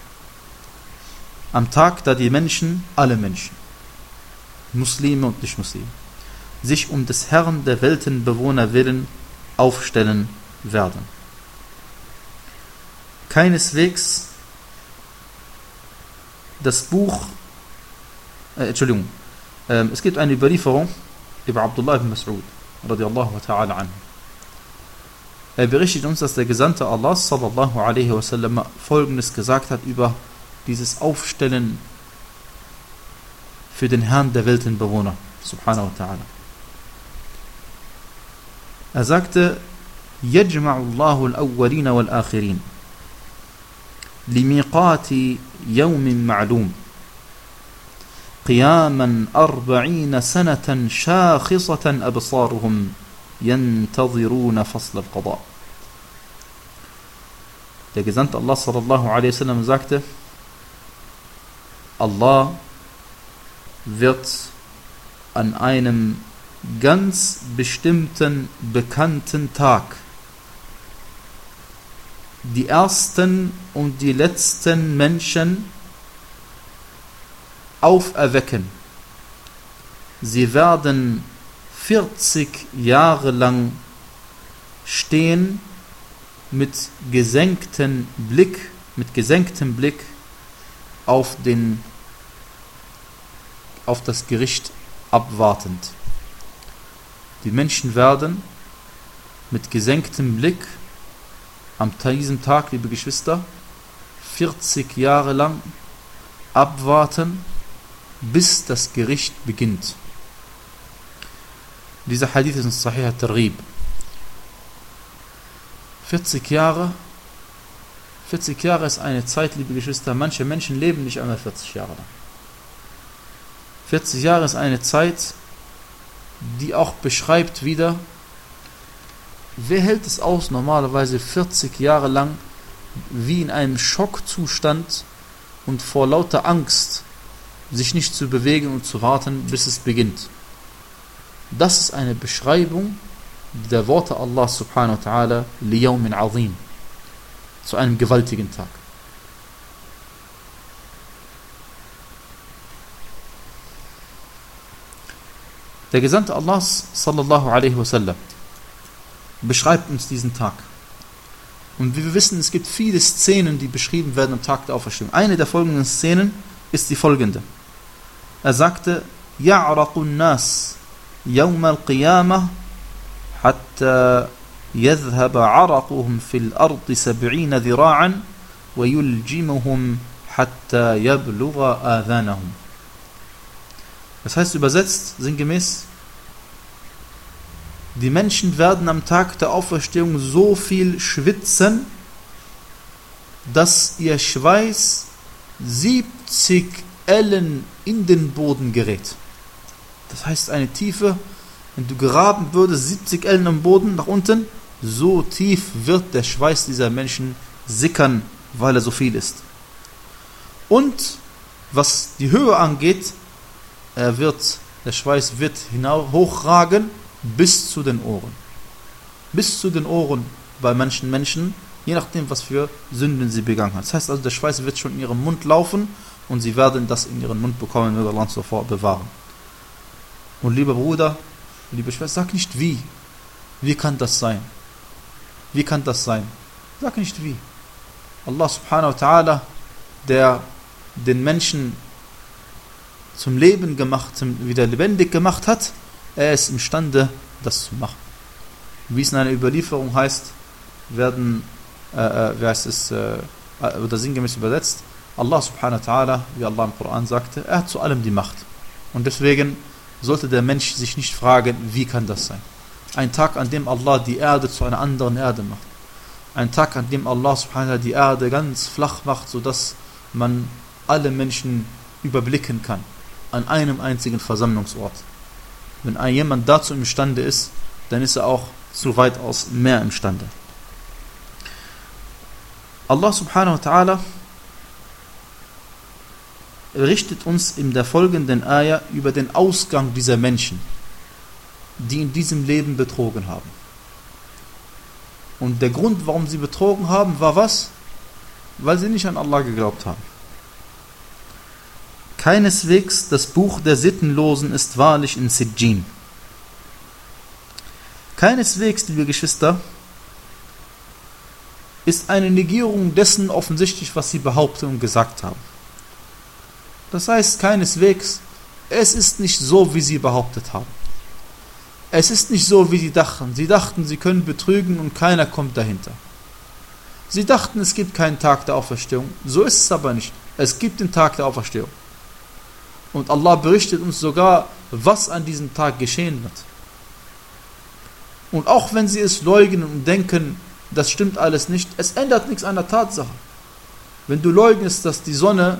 Am Tag, da die Menschen, alle Menschen, Muslime und Nicht-Muslime, sich um des Herrn der Weltenbewohner willen aufstellen werden. Keineswegs das Buch, äh, Entschuldigung, äh, es gibt eine Überlieferung über Abdullah ibn Mas'ud, radiallahu ta'ala anhu. Er berichtet uns, dass der Gesandte Allah, sallallahu alaihi wasallam, Folgendes gesagt hat über dieses Aufstellen für den Herrn der Weltenbewohner, subhanahu wa ta'ala. Er sagte, يَجْمَعُ اللَّهُ الْأَوَّلِينَ وَالْآخِرِينَ لِمِيقَاتِ يَوْمٍ مَعْلُومٍ قِيَامًا أَرْبَعِينَ سَنَةً شَاخِصَةً أَبْصَارُهُمْ يَنْتَظِرُونَ فَصْلَ الْقَضَاءِ. Der Gesandte Allah sallallahu alaihi wasallam sagte, Allah wird an einem ganz bestimmten, bekannten Tag die ersten und die letzten Menschen auferwecken. Sie werden vierzig Jahre lang stehen mit gesenktem Blick, mit gesenktem Blick auf den, auf das Gericht abwartend. Die Menschen werden mit gesenktem Blick am diesem Tag, liebe Geschwister, vierzig Jahre lang abwarten, bis das Gericht beginnt. Dieser Hadith ist ein Sahih al-Targhib. vierzig Jahre, vierzig Jahre ist eine Zeit, liebe Geschwister, manche Menschen leben nicht einmal vierzig Jahre lang. vierzig Jahre ist eine Zeit, die auch beschreibt wieder, wer hält es aus, normalerweise vierzig Jahre lang wie in einem Schockzustand und vor lauter Angst sich nicht zu bewegen und zu warten, bis es beginnt. Das ist eine Beschreibung der Worte Allah subhanahu wa ta'ala liyawmin azim, zu einem gewaltigen Tag. Der Gesandte Allahs sallallahu alaihi wasallam beschreibt uns diesen Tag. Und wie wir wissen, es gibt viele Szenen, die beschrieben werden am Tag der Auferstehung. Eine der folgenden Szenen ist die folgende. Er sagte: Ya'raqu an-nas yawm al-qiyamah hatta yadhhaba 'araquhum fil ardi sab'ina dhira'an wa yuljimuhum hatta yablugha adhanahum. Das heißt übersetzt, sinngemäß, die Menschen werden am Tag der Auferstehung so viel schwitzen, dass ihr Schweiß siebzig Ellen in den Boden gerät. Das heißt, eine Tiefe, wenn du graben würdest, siebzig Ellen am Boden nach unten, so tief wird der Schweiß dieser Menschen sickern, weil er so viel ist. Und was die Höhe angeht, er wird, der Schweiß wird hinauf, hochragen bis zu den Ohren. Bis zu den Ohren bei manchen Menschen, je nachdem, was für Sünden sie begangen haben. Das heißt also, der Schweiß wird schon in ihrem Mund laufen und sie werden das in ihren Mund bekommen, wird Allah sofort bewahren. Und lieber Bruder, liebe Schwester, sag nicht wie. Wie kann das sein? Wie kann das sein? Sag nicht wie. Allah subhanahu wa ta'ala, der den Menschen zum Leben gemacht, wieder lebendig gemacht hat, er ist imstande, das zu machen. Wie es in einer Überlieferung heißt, werden, äh, wie heißt es, äh, oder sinngemäß übersetzt, Allah subhanahu wa ta'ala, wie Allah im Koran sagte, er hat zu allem die Macht. Und deswegen sollte der Mensch sich nicht fragen, wie kann das sein? Ein Tag, an dem Allah die Erde zu einer anderen Erde macht. Ein Tag, an dem Allah subhanahu wa ta'ala die Erde ganz flach macht, sodass man alle Menschen überblicken kann. An einem einzigen Versammlungsort. Wenn ein jemand dazu imstande ist, dann ist er auch zu weitaus mehr imstande. Allah subhanahu wa ta'ala berichtet uns in der folgenden Ayah über den Ausgang dieser Menschen, die in diesem Leben betrogen haben. Und der Grund, warum sie betrogen haben, war was? Weil sie nicht an Allah geglaubt haben. Keineswegs das Buch der Sittenlosen ist wahrlich in Sijjin. Keineswegs, liebe Geschwister, ist eine Negierung dessen offensichtlich, was sie behaupten und gesagt haben. Das heißt, keineswegs, es ist nicht so, wie sie behauptet haben. Es ist nicht so, wie sie dachten. Sie dachten, sie können betrügen und keiner kommt dahinter. Sie dachten, es gibt keinen Tag der Auferstehung. So ist es aber nicht. Es gibt den Tag der Auferstehung. Und Allah berichtet uns sogar, was an diesem Tag geschehen wird. Und auch wenn sie es leugnen und denken, das stimmt alles nicht, es ändert nichts an der Tatsache. Wenn du leugnest, dass die Sonne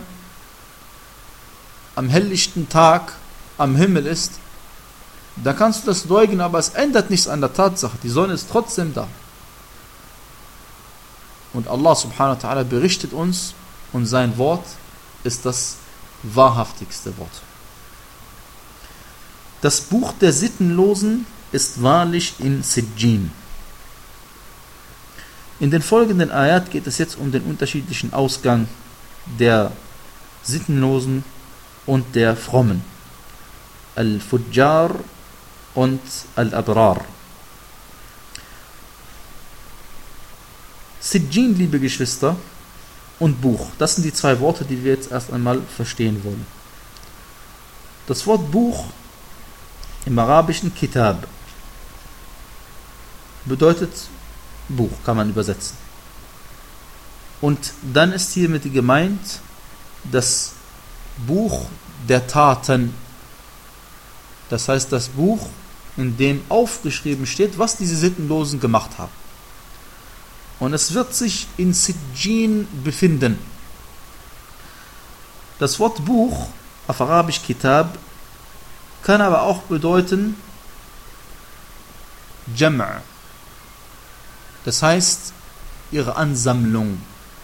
am helllichten Tag am Himmel ist, dann kannst du das leugnen, aber es ändert nichts an der Tatsache. Die Sonne ist trotzdem da. Und Allah subhanahu wa ta'ala berichtet uns und sein Wort ist das wahrhaftigste Wort. Das Buch der Sittenlosen ist wahrlich in Sijjin. In den folgenden Ayat geht es jetzt um den unterschiedlichen Ausgang der Sittenlosen und der Frommen. Al-Fujjar und Al-Abrar. Sijjin, liebe Geschwister, und Buch. Das sind die zwei Worte, die wir jetzt erst einmal verstehen wollen. Das Wort Buch im arabischen Kitab bedeutet Buch, kann man übersetzen. Und dann ist hiermit gemeint das Buch der Taten. Das heißt, das Buch, in dem aufgeschrieben steht, was diese Sittenlosen gemacht haben. Und es wird sich in Sijjin befinden. Das Wort Buch, auf Arabisch Kitab, kann aber auch bedeuten Jam'. Das heißt, ihre Ansammlung,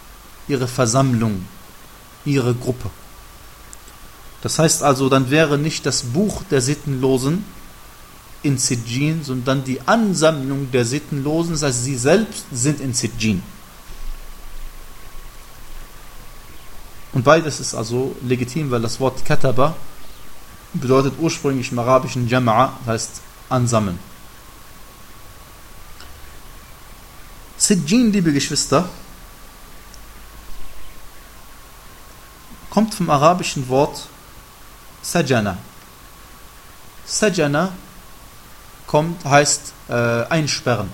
ihre Versammlung, ihre Gruppe. Das heißt also, dann wäre nicht das Buch der Sittenlosen in Sijjin, sondern die Ansammlung der Sittenlosen, das heißt, sie selbst sind in Sijjin. Und beides ist also legitim, weil das Wort Kataba bedeutet ursprünglich im arabischen Jama'a, das heißt ansammeln. Sijjin, liebe Geschwister, kommt vom arabischen Wort Sajana. Sajana kommt, heißt äh, einsperren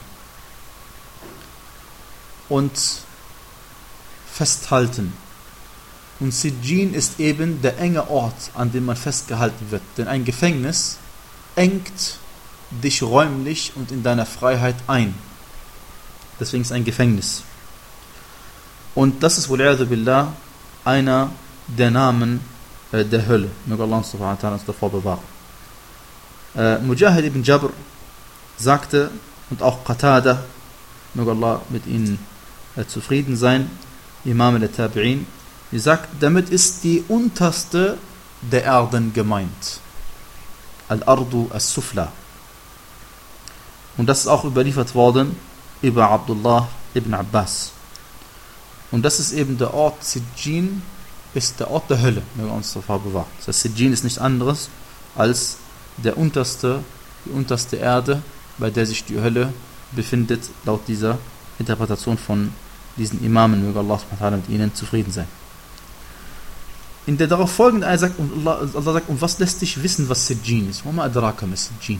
und festhalten. Und Sijjin ist eben der enge Ort, an dem man festgehalten wird. Denn ein Gefängnis engt dich räumlich und in deiner Freiheit ein. Deswegen ist es ein Gefängnis. Und das ist, wal-'iyadhu billah, einer der Namen äh, der Hölle. Möge Allah subhanahu wa ta'ala uns davor bewahren. Äh, Mujahid ibn Jabr sagte, und auch Qatada, möge Allah mit ihnen äh, zufrieden sein, Imam der Tabi'in, die sagt, damit ist die unterste der Erden gemeint. Al-Ardu as-Sufla. Und das ist auch überliefert worden über Abdullah ibn Abbas. Und das ist eben der Ort Sijjin, ist der Ort der Hölle, wenn wir uns davor bewahren. Das heißt, Sijjin ist nichts anderes als der unterste, die unterste Erde, bei der sich die Hölle befindet, laut dieser Interpretation von diesen Imamen. Möge Allah subhanahu wa ta'ala mit ihnen zufrieden sein. In der darauf folgenden Ayah sagt Allah, Allah sagt, und was lässt dich wissen, was Sijjin ist? Wama adraka ma Sijjin.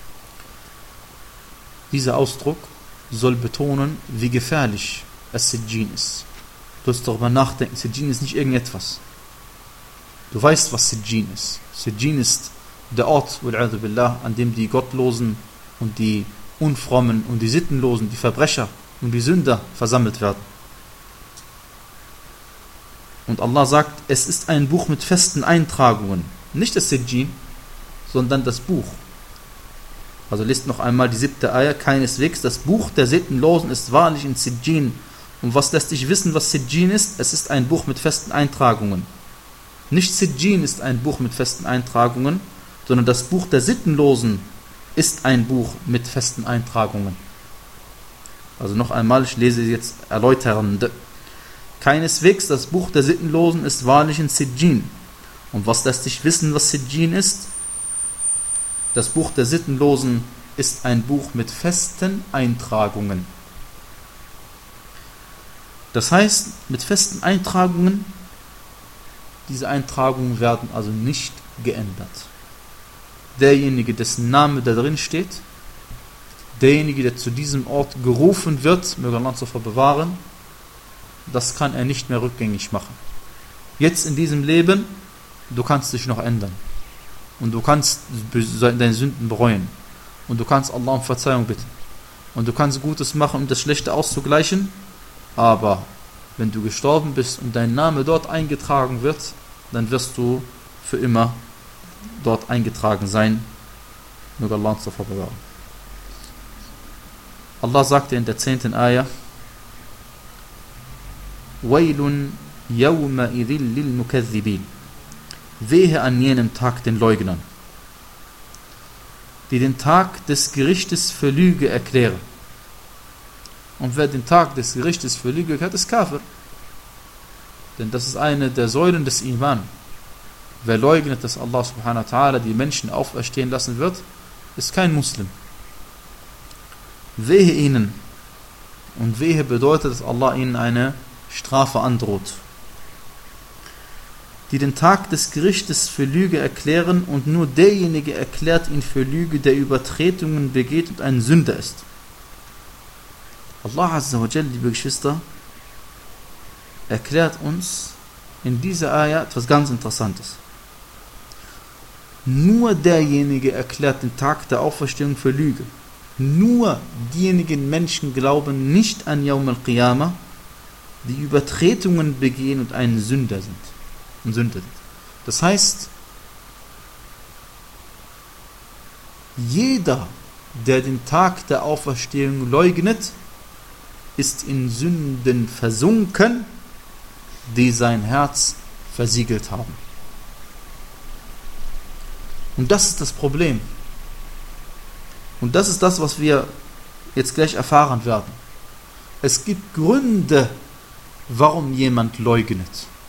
Dieser Ausdruck soll betonen, wie gefährlich es Sijjin ist. Du sollst darüber nachdenken, Sijjin ist nicht irgendetwas. Du weißt, was Sijjin ist. Sijjin ist der Ort, wal-'iyadhu billah, an dem die Gottlosen und die Unfrommen und die Sittenlosen, die Verbrecher und die Sünder versammelt werden. Und Allah sagt, es ist ein Buch mit festen Eintragungen. Nicht das Sijjin, sondern das Buch. Also lest noch einmal die siebte Ayah. Keineswegs, das Buch der Sittenlosen ist wahrlich in Sijjin. Und was lässt dich wissen, was Sijjin ist? Es ist ein Buch mit festen Eintragungen. Nicht Sijjin ist ein Buch mit festen Eintragungen, sondern das Buch der Sittenlosen ist ein Buch mit festen Eintragungen. Also noch einmal, ich lese jetzt erläuternd. Keineswegs, das Buch der Sittenlosen ist wahrlich in Sijjin. Und was lässt dich wissen, was Sijjin ist? Das Buch der Sittenlosen ist ein Buch mit festen Eintragungen. Das heißt, mit festen Eintragungen, diese Eintragungen werden also nicht geändert. Derjenige, dessen Name da drin steht, derjenige, der zu diesem Ort gerufen wird, möge Allah uns davor bewahren, das kann er nicht mehr rückgängig machen. Jetzt in diesem Leben, du kannst dich noch ändern. Und du kannst deine Sünden bereuen. Und du kannst Allah um Verzeihung bitten. Und du kannst Gutes machen, um das Schlechte auszugleichen. Aber wenn du gestorben bist und dein Name dort eingetragen wird, dann wirst du für immer dort eingetragen sein. Möge Allah uns davor bewahren. Allah sagte in der zehnten Ayah, Wailun yawma idhil lil mukaththibin. Wehe an jenem Tag den Leugnern, die den Tag des Gerichtes für Lüge erklären. Und wer den Tag des Gerichtes für Lüge erklärt, ist Kafir. Denn das ist eine der Säulen des Iman. Wer leugnet, dass Allah subhanahu wa ta'ala die Menschen auferstehen lassen wird, ist kein Muslim. Wehe ihnen. Und Wehe bedeutet, dass Allah ihnen eine Strafe androht. Die den Tag des Gerichtes für Lüge erklären, und nur derjenige erklärt ihn für Lüge, der Übertretungen begeht und ein Sünder ist. Allah Azza wa Jalla, liebe Geschwister, erklärt uns in dieser Ayah etwas ganz Interessantes. Nur derjenige erklärt den Tag der Auferstehung für Lüge. Nur diejenigen Menschen glauben nicht an Yawm al-Qiyamah, die Übertretungen begehen und ein Sünder sind. Und Sünder sind. Das heißt, jeder, der den Tag der Auferstehung leugnet, ist in Sünden versunken die sein Herz versiegelt haben. Und das ist das Problem. Und das ist das, was wir jetzt gleich erfahren werden. Es gibt Gründe, warum jemand leugnet.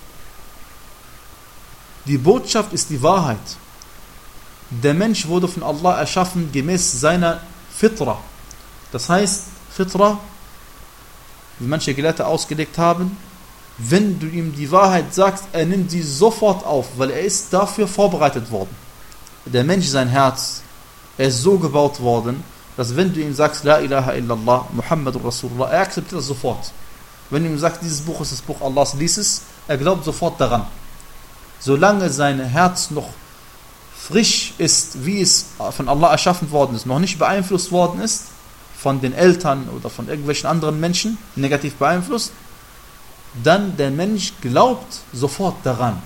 Die Botschaft ist die Wahrheit. Der Mensch wurde von Allah erschaffen gemäß seiner Fitra. Das heißt, Fitra, wie manche Gelehrte ausgelegt haben, wenn du ihm die Wahrheit sagst, er nimmt sie sofort auf, weil er ist dafür vorbereitet worden. Der Mensch, sein Herz, er ist so gebaut worden, dass wenn du ihm sagst, La ilaha illallah, Muhammadur Rasulullah, er akzeptiert das sofort. Wenn du ihm sagst, dieses Buch ist das Buch Allahs, lies es, er glaubt sofort daran. Solange sein Herz noch frisch ist, wie es von Allah erschaffen worden ist, noch nicht beeinflusst worden ist, von den Eltern oder von irgendwelchen anderen Menschen, negativ beeinflusst, dann der Mensch glaubt sofort daran.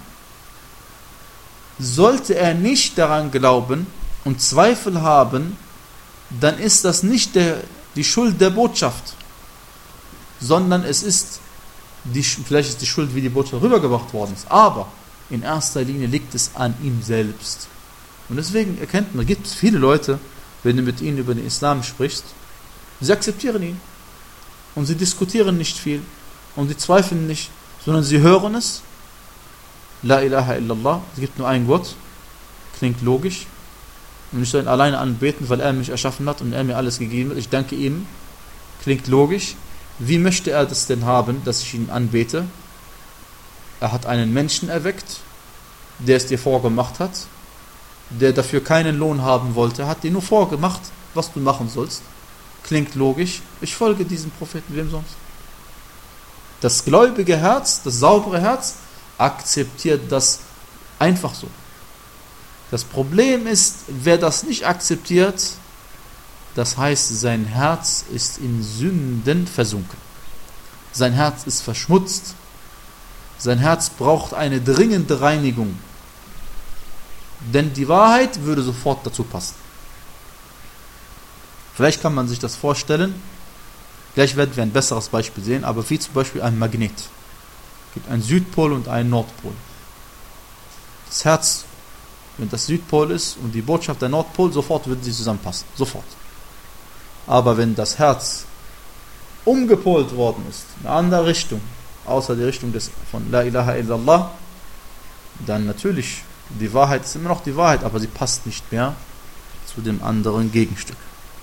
Sollte er nicht daran glauben und Zweifel haben, dann ist das nicht der, die Schuld der Botschaft, sondern es ist, die, vielleicht ist die Schuld, wie die Botschaft rübergebracht worden ist, aber in erster Linie liegt es an ihm selbst. Und deswegen erkennt man, gibt es viele Leute, wenn du mit ihnen über den Islam sprichst, sie akzeptieren ihn und sie diskutieren nicht viel und sie zweifeln nicht, sondern sie hören es. La ilaha illallah, es gibt nur einen Gott, klingt logisch. Und ich soll ihn alleine anbeten, weil er mich erschaffen hat und er mir alles gegeben hat. Ich danke ihm, klingt logisch. Wie möchte er das denn haben, dass ich ihn anbete? Er hat einen Menschen erweckt, der es dir vorgemacht hat, der dafür keinen Lohn haben wollte, hat dir nur vorgemacht, was du machen sollst. Klingt logisch. Ich folge diesem Propheten, wem sonst? Das gläubige Herz, das saubere Herz, akzeptiert das einfach so. Das Problem ist, wer das nicht akzeptiert, das heißt, sein Herz ist in Sünden versunken. Sein Herz ist verschmutzt. Sein Herz braucht eine dringende Reinigung. Denn die Wahrheit würde sofort dazu passen. Vielleicht kann man sich das vorstellen. Gleich werden wir ein besseres Beispiel sehen, aber wie zum Beispiel ein Magnet. Es gibt einen Südpol und einen Nordpol. Das Herz, wenn das Südpol ist und die Botschaft der Nordpol, sofort würden sie zusammenpassen. Sofort. Aber wenn das Herz umgepolt worden ist, in eine andere Richtung, außer die Richtung des, von La ilaha illallah, dann natürlich, die Wahrheit ist immer noch die Wahrheit, aber sie passt nicht mehr zu dem anderen Gegenstück.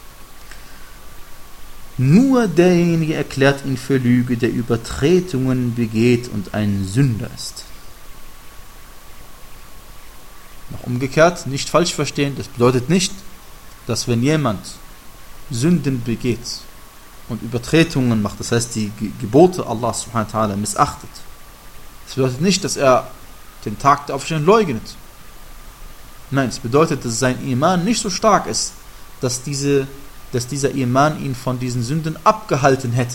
Nur derjenige erklärt ihn für Lüge, der Übertretungen begeht und ein Sünder ist. Noch umgekehrt, nicht falsch verstehen, das bedeutet nicht, dass wenn jemand Sünden begeht und Übertretungen macht, das heißt die Gebote Allah subhanahu wa ta'ala missachtet, das bedeutet nicht, dass er den Tag der Auferstehung leugnet. Nein, es bedeutet, dass sein Iman nicht so stark ist, dass, diese, dass dieser Iman ihn von diesen Sünden abgehalten hätte.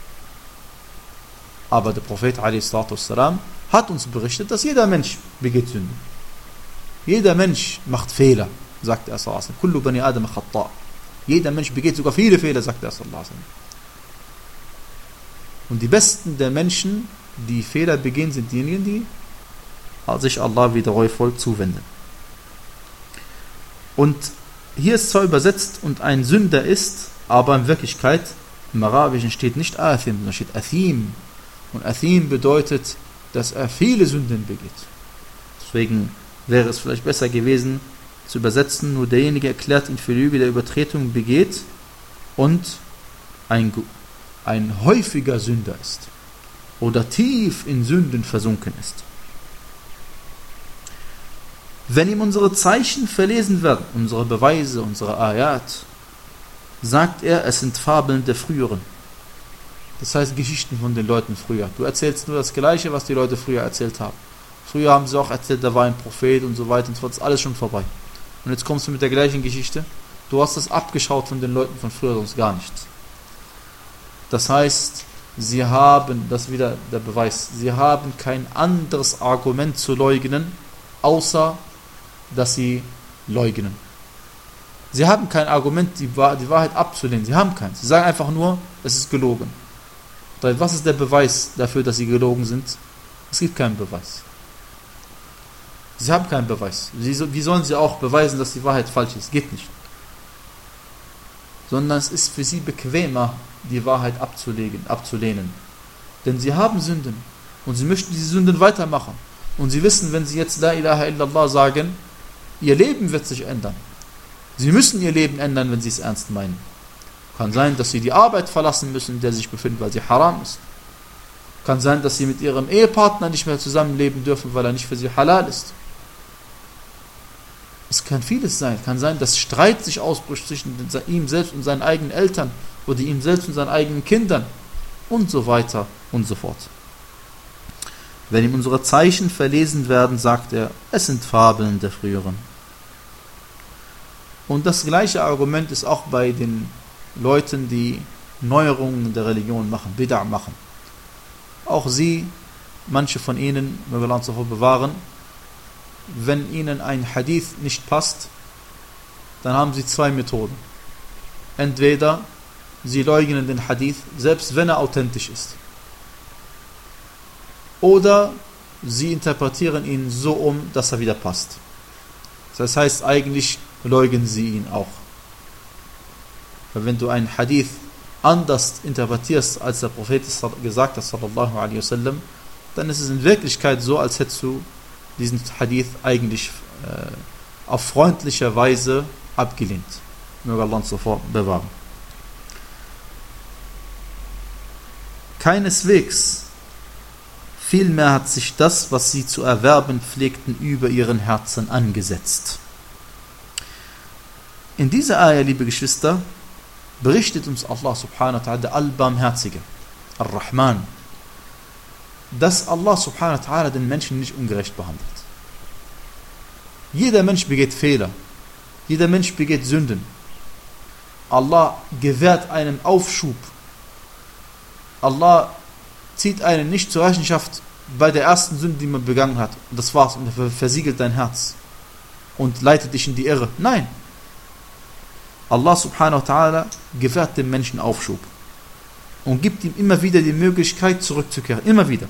Aber der Prophet a s. hat uns berichtet, dass jeder Mensch begeht Sünden. Jeder Mensch macht Fehler, sagt er sallallahu alaihi wasallam. Kullu bani Adam khata'. Jeder Mensch begeht sogar viele Fehler, sagt er sallallahu alaihi wasallam. Und die besten der Menschen, die Fehler begehen, sind diejenigen, die sich Allah wieder reuvoll zuwenden. Und hier ist zwar übersetzt und ein Sünder ist, aber in Wirklichkeit im Arabischen steht nicht Athim, sondern steht Athim. Und Athim bedeutet, dass er viele Sünden begeht. Deswegen wäre es vielleicht besser gewesen zu übersetzen, nur derjenige erklärt ihn für Lüge, der Übertretungen begeht und ein, ein häufiger Sünder ist oder tief in Sünden versunken ist. Wenn ihm unsere Zeichen verlesen werden, unsere Beweise, unsere Ayat, sagt er, es sind Fabeln der Früheren. Das heißt Geschichten von den Leuten früher. Du erzählst nur das Gleiche, was die Leute früher erzählt haben. Früher haben sie auch erzählt, da war ein Prophet und so weiter und so fort. Das ist alles schon vorbei. Und jetzt kommst du mit der gleichen Geschichte. Du hast das abgeschaut von den Leuten von früher, sonst gar nichts. Das heißt, sie haben, das ist wieder der Beweis, sie haben kein anderes Argument zu leugnen, außer dass sie leugnen. Sie haben kein Argument, die Wahrheit abzulehnen. Sie haben keins. Sie sagen einfach nur, es ist gelogen. Was ist der Beweis dafür, dass sie gelogen sind? Es gibt keinen Beweis. Sie haben keinen Beweis. Sie, wie sollen sie auch beweisen, dass die Wahrheit falsch ist? Geht nicht. Sondern es ist für sie bequemer, die Wahrheit abzulegen, abzulehnen. Denn sie haben Sünden und sie möchten diese Sünden weitermachen. Und sie wissen, wenn sie jetzt La ilaha illallah sagen, ihr Leben wird sich ändern. Sie müssen ihr Leben ändern, wenn sie es ernst meinen. Kann sein, dass sie die Arbeit verlassen müssen, in der sie sich befinden, weil sie haram ist. Kann sein, dass sie mit ihrem Ehepartner nicht mehr zusammenleben dürfen, weil er nicht für sie halal ist. Es kann vieles sein. Kann sein, dass Streit sich ausbricht zwischen ihm selbst und seinen eigenen Eltern oder ihm selbst und seinen eigenen Kindern und so weiter und so fort. Wenn ihm unsere Zeichen verlesen werden, sagt er, es sind Fabeln der Früheren. Und das gleiche Argument ist auch bei den Leuten, die Neuerungen der Religion machen, Bid'a machen. Auch sie, manche von ihnen, möge Allah uns davor bewahren, wenn ihnen ein Hadith nicht passt, dann haben sie zwei Methoden. Entweder sie leugnen den Hadith, selbst wenn er authentisch ist. Oder sie interpretieren ihn so um, dass er wieder passt. Das heißt, eigentlich leugnen sie ihn auch. Weil wenn du einen Hadith anders interpretierst, als der Prophet gesagt hat, sallallahu alaihi wasallam, dann ist es in Wirklichkeit so, als hättest du diesen Hadith eigentlich äh, auf freundliche Weise abgelehnt. Möge Allah uns davor bewahren. Keineswegs. Vielmehr hat sich das, was sie zu erwerben pflegten, über ihren Herzen angesetzt. In dieser Ayah, liebe Geschwister, berichtet uns Allah subhanahu wa ta'ala, der Allbarmherzige, Ar-Rahman, dass Allah subhanahu wa ta'ala den Menschen nicht ungerecht behandelt. Jeder Mensch begeht Fehler. Jeder Mensch begeht Sünden. Allah gewährt einen Aufschub. Allah zieht einen nicht zur Rechenschaft bei der ersten Sünde, die man begangen hat. Und das war's. Und er versiegelt dein Herz. Und leitet dich in die Irre. Nein. Allah subhanahu wa ta'ala gewährt dem Menschen Aufschub. Und gibt ihm immer wieder die Möglichkeit, zurückzukehren. Immer wieder.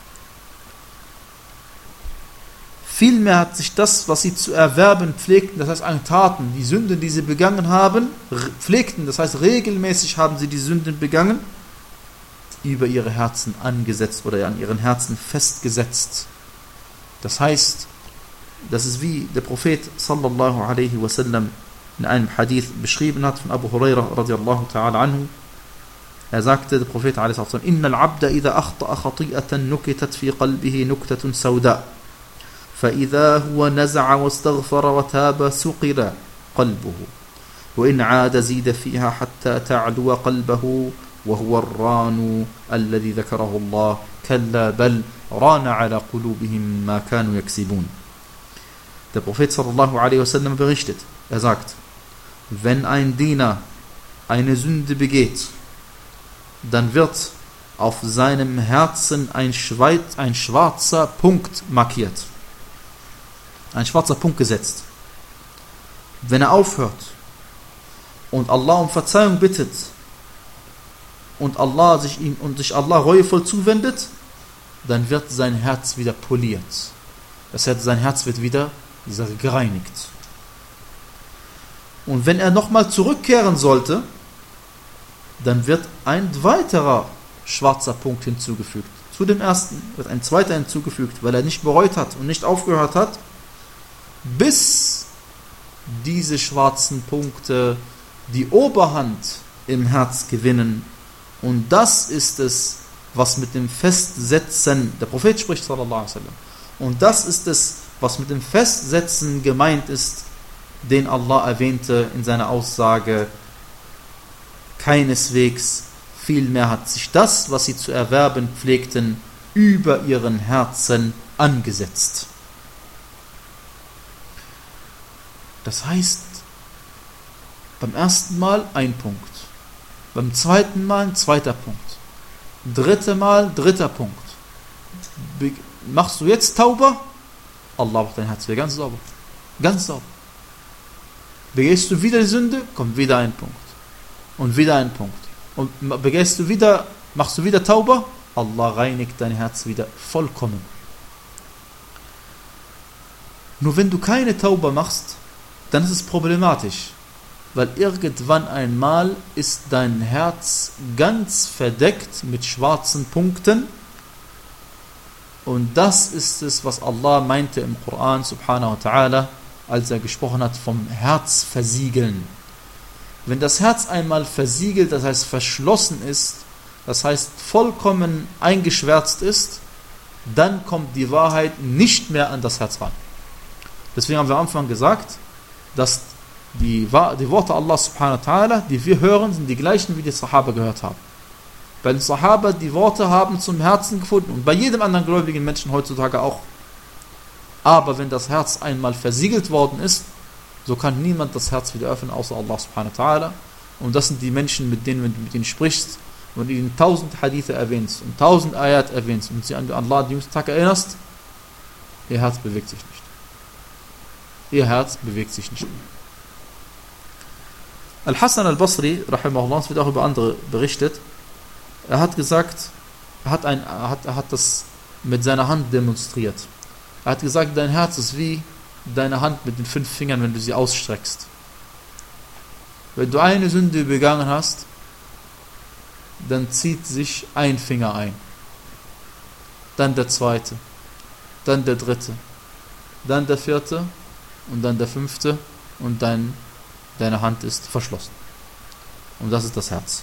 Vielmehr hat sich das, was sie zu erwerben pflegten, das heißt an Taten, die Sünden, die sie begangen haben, pflegten, das heißt regelmäßig haben sie die Sünden begangen, über ihre Herzen angesetzt oder an ihren Herzen festgesetzt. Das heißt, das ist wie der Prophet sallallahu alaihi wasallam in einem Hadith beschrieben hat von Abu Hurairah radiallahu ta'ala anhu. Er sagte, der Prophet alaihi wasallam, Innal abda idha akhta'a khati'atan nukitat fi qalbihi nuktatun sawda. فإذا هو نزع واستغفر وتاب سقر قلبه وإن عاد زيد فيها حتى تعلو قلبه وهو الران الذي ذكره الله كلا بل ران على قلوبهم ما كانوا يكسبون. Der Prophet sallallahu alaihi wasallam berichtet, er sagt, wenn ein Diener eine Sünde begeht, dann wird auf seinem Herzen ein, Schweiz, ein schwarzer Punkt markiert. Ein schwarzer Punkt gesetzt. Wenn er aufhört und Allah um Verzeihung bittet und Allah sich ihm und sich Allah reuevoll zuwendet, dann wird sein Herz wieder poliert. Das heißt, sein Herz wird wieder gereinigt. Und wenn er nochmal zurückkehren sollte, dann wird ein weiterer schwarzer Punkt hinzugefügt. Zu dem ersten wird ein zweiter hinzugefügt, weil er nicht bereut hat und nicht aufgehört hat, bis diese schwarzen Punkte die Oberhand im Herz gewinnen. Und das ist es, was mit dem Festsetzen, der Prophet spricht sallallahu alaihi wasallam, und das ist es, was mit dem Festsetzen gemeint ist, den Allah erwähnte in seiner Aussage, keineswegs, vielmehr hat sich das, was sie zu erwerben pflegten, über ihren Herzen angesetzt. Das heißt, beim ersten Mal ein Punkt, beim zweiten Mal ein zweiter Punkt, dritte Mal dritter Punkt. Be- machst du jetzt Tauba? Allah macht dein Herz wieder ganz sauber. Ganz sauber. Begehst du wieder die Sünde? Kommt wieder ein Punkt. Und wieder ein Punkt. Und begehst du wieder, machst du wieder Tauba? Allah reinigt dein Herz wieder vollkommen. Nur wenn du keine Tauba machst, dann ist es problematisch, weil irgendwann einmal ist dein Herz ganz verdeckt mit schwarzen Punkten, und das ist es, was Allah meinte im Koran subhanahu wa ta'ala, als er gesprochen hat vom Herz versiegeln. Wenn das Herz einmal versiegelt, das heißt verschlossen ist, das heißt vollkommen eingeschwärzt ist, dann kommt die Wahrheit nicht mehr an das Herz ran. Deswegen haben wir am Anfang gesagt, dass die, die Worte Allah subhanahu wa ta'ala, die wir hören, sind die gleichen, wie die Sahaba gehört haben. Weil die Sahaba die Worte haben zum Herzen gefunden und bei jedem anderen gläubigen Menschen heutzutage auch. Aber wenn das Herz einmal versiegelt worden ist, so kann niemand das Herz wieder öffnen, außer Allah subhanahu wa ta'ala. Und das sind die Menschen, mit denen, wenn du mit ihnen sprichst und ihnen tausend Hadithe erwähnst und tausend Ayat erwähnst und sie an Allah den jüngsten Tag erinnerst, ihr Herz bewegt sich nicht. Ihr Herz bewegt sich nicht. Al-Hassan al-Basri, rahimahullah, es wird auch über andere berichtet, er hat gesagt, er hat, ein, er, hat, er hat das mit seiner Hand demonstriert. Er hat gesagt, dein Herz ist wie deine Hand mit den fünf Fingern, wenn du sie ausstreckst. Wenn du eine Sünde begangen hast, dann zieht sich ein Finger ein. Dann der zweite. Dann der dritte. Dann der vierte. Und dann der fünfte. Und dein, deine Hand ist verschlossen. Und das ist das Herz.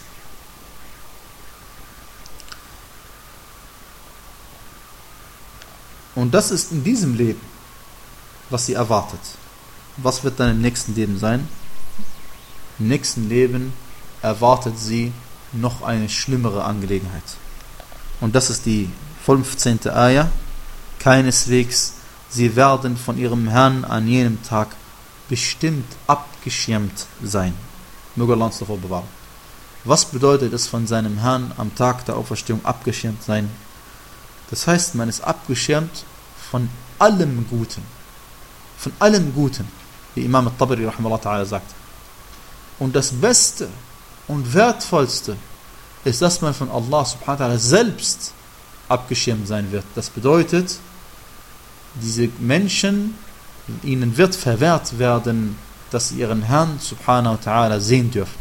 Und das ist in diesem Leben, was sie erwartet. Was wird dann im nächsten Leben sein? Im nächsten Leben erwartet sie noch eine schlimmere Angelegenheit. Und das ist die fünfzehnte Ayah. Keineswegs, sie werden von ihrem Herrn an jenem Tag bestimmt abgeschirmt sein. Möge Allah uns davor bewahren. Was bedeutet es, von seinem Herrn am Tag der Auferstehung abgeschirmt sein? Das heißt, man ist abgeschirmt von allem Guten. Von allem Guten, wie Imam al-Tabari rahimahullah ta'ala sagt. Und das Beste und Wertvollste ist, dass man von Allah subhanahu wa ta'ala selbst abgeschirmt sein wird. Das bedeutet, diese Menschen, ihnen wird verwehrt werden, dass sie ihren Herrn subhanahu wa ta'ala sehen dürfen.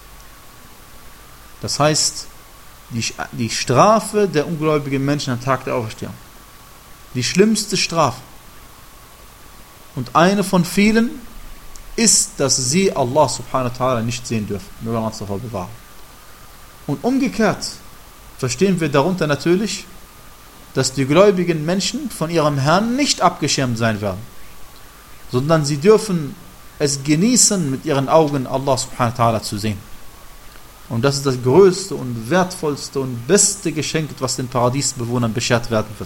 Das heißt, die, die Strafe der ungläubigen Menschen am Tag der Auferstehung. Die schlimmste Strafe. Und eine von vielen ist, dass sie Allah subhanahu wa ta'ala nicht sehen dürfen. Möge Allah uns davor bewahren. Und umgekehrt verstehen wir darunter natürlich, dass die gläubigen Menschen von ihrem Herrn nicht abgeschirmt sein werden, sondern sie dürfen es genießen, mit ihren Augen Allah subhanahu wa ta'ala zu sehen. Und das ist das größte und wertvollste und beste Geschenk, was den Paradiesbewohnern beschert werden wird.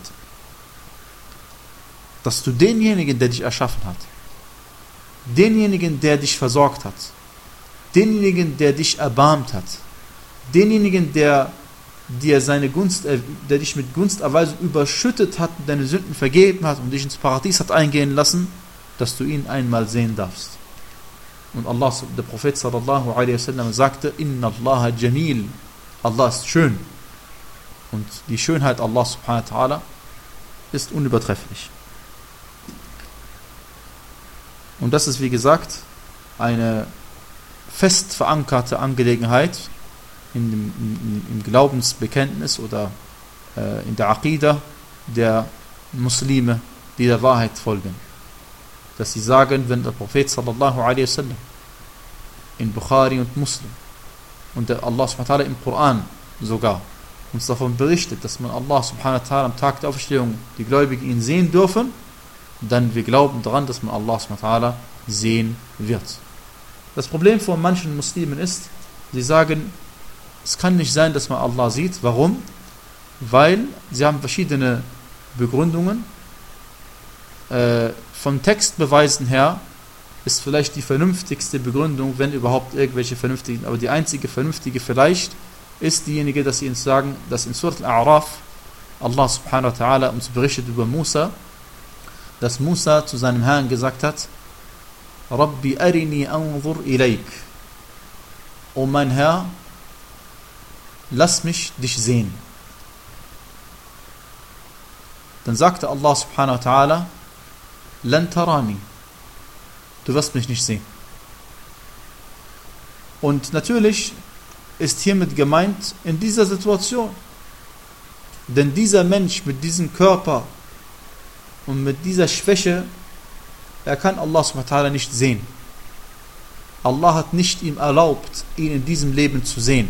Dass du denjenigen, der dich erschaffen hat, denjenigen, der dich versorgt hat, denjenigen, der dich erbarmt hat, denjenigen, der dir seine Gunst, der dich mit Gunsterweisung überschüttet hat, deine Sünden vergeben hat und dich ins Paradies hat eingehen lassen, dass du ihn einmal sehen darfst. Und Allah, der Prophet sallallahu alaihi wasallam sagte, Inna Allah jamil, Allah ist schön. Und die Schönheit Allah subhanahu wa ta'ala ist unübertrefflich. Und das ist, wie gesagt, eine fest verankerte Angelegenheit in dem, in, im Glaubensbekenntnis oder äh, in der Aqidah der Muslime, die der Wahrheit folgen. Dass sie sagen, wenn der Prophet sallallahu alaihi wasallam in Bukhari und Muslim und der Allah subhanahu wa ta'ala im Koran sogar uns davon berichtet, dass man Allah subhanahu wa ta'ala am Tag der Auferstehung die Gläubigen ihn sehen dürfen, dann wir glauben daran, dass man Allah subhanahu wa ta'ala sehen wird. Das Problem von manchen Muslimen ist, sie sagen, es kann nicht sein, dass man Allah sieht. Warum? Weil sie haben verschiedene Begründungen. Äh, von Textbeweisen her ist vielleicht die vernünftigste Begründung, wenn überhaupt irgendwelche vernünftigen, aber die einzige vernünftige vielleicht ist diejenige, dass sie uns sagen, dass in Surat Al-A'raf Allah subhanahu wa ta'ala uns berichtet über Musa, dass Musa zu seinem Herrn gesagt hat, Rabbi arini anzur ilayk. O mein Herr, lass mich dich sehen. Dann sagte Allah subhanahu wa ta'ala, Lan tarani, du wirst mich nicht sehen. Und natürlich ist hiermit gemeint in dieser Situation. Denn dieser Mensch mit diesem Körper und mit dieser Schwäche, er kann Allah subhanahu wa ta'ala nicht sehen. Allah hat nicht ihm erlaubt, ihn in diesem Leben zu sehen.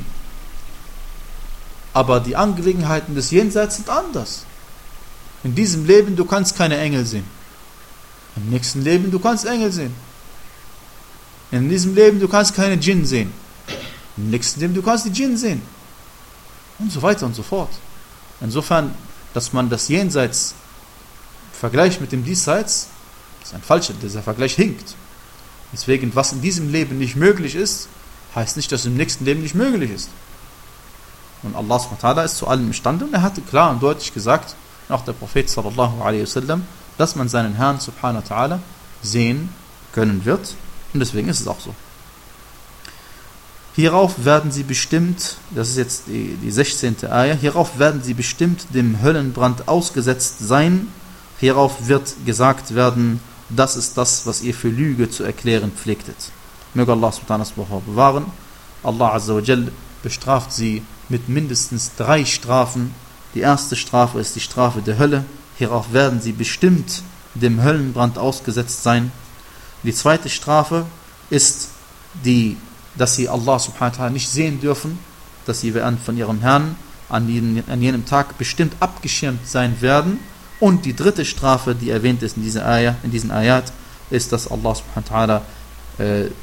Aber die Angelegenheiten des Jenseits sind anders. In diesem Leben, du kannst keine Engel sehen. Im nächsten Leben, du kannst Engel sehen. In diesem Leben, du kannst keine Djinn sehen. Im nächsten Leben, du kannst die Djinn sehen. Und so weiter und so fort. Insofern, dass man das Jenseits vergleicht mit dem Diesseits, ist ein falscher, dieser Vergleich hinkt. Deswegen, was in diesem Leben nicht möglich ist, heißt nicht, dass es im nächsten Leben nicht möglich ist. Und Allah subhanahu wa ta'ala ist zu allem imstande und er hatte klar und deutlich gesagt, auch der Prophet sallallahu alaihi wasallam, dass man seinen Herrn subhanahu wa ta'ala sehen können wird. Und deswegen ist es auch so. Hierauf werden sie bestimmt, das ist jetzt die, die sechzehnte Ayah, hierauf werden sie bestimmt dem Höllenbrand ausgesetzt sein. Hierauf wird gesagt werden, das ist das, was ihr für Lüge zu erklären pflegtet. Möge Allah subhanahu wa ta'ala bewahren. Allah azza wa jal bestraft sie mit mindestens drei Strafen. Die erste Strafe ist die Strafe der Hölle. Hierauf werden sie bestimmt dem Höllenbrand ausgesetzt sein. Die zweite Strafe ist, die, dass sie Allah subhanahu wa ta'ala nicht sehen dürfen, dass sie von ihrem Herrn an jenem, an jenem Tag bestimmt abgeschirmt sein werden. Und die dritte Strafe, die erwähnt ist in dieser Ayah, in diesen Ayat, ist, dass Allah subhanahu wa ta'ala äh, äh,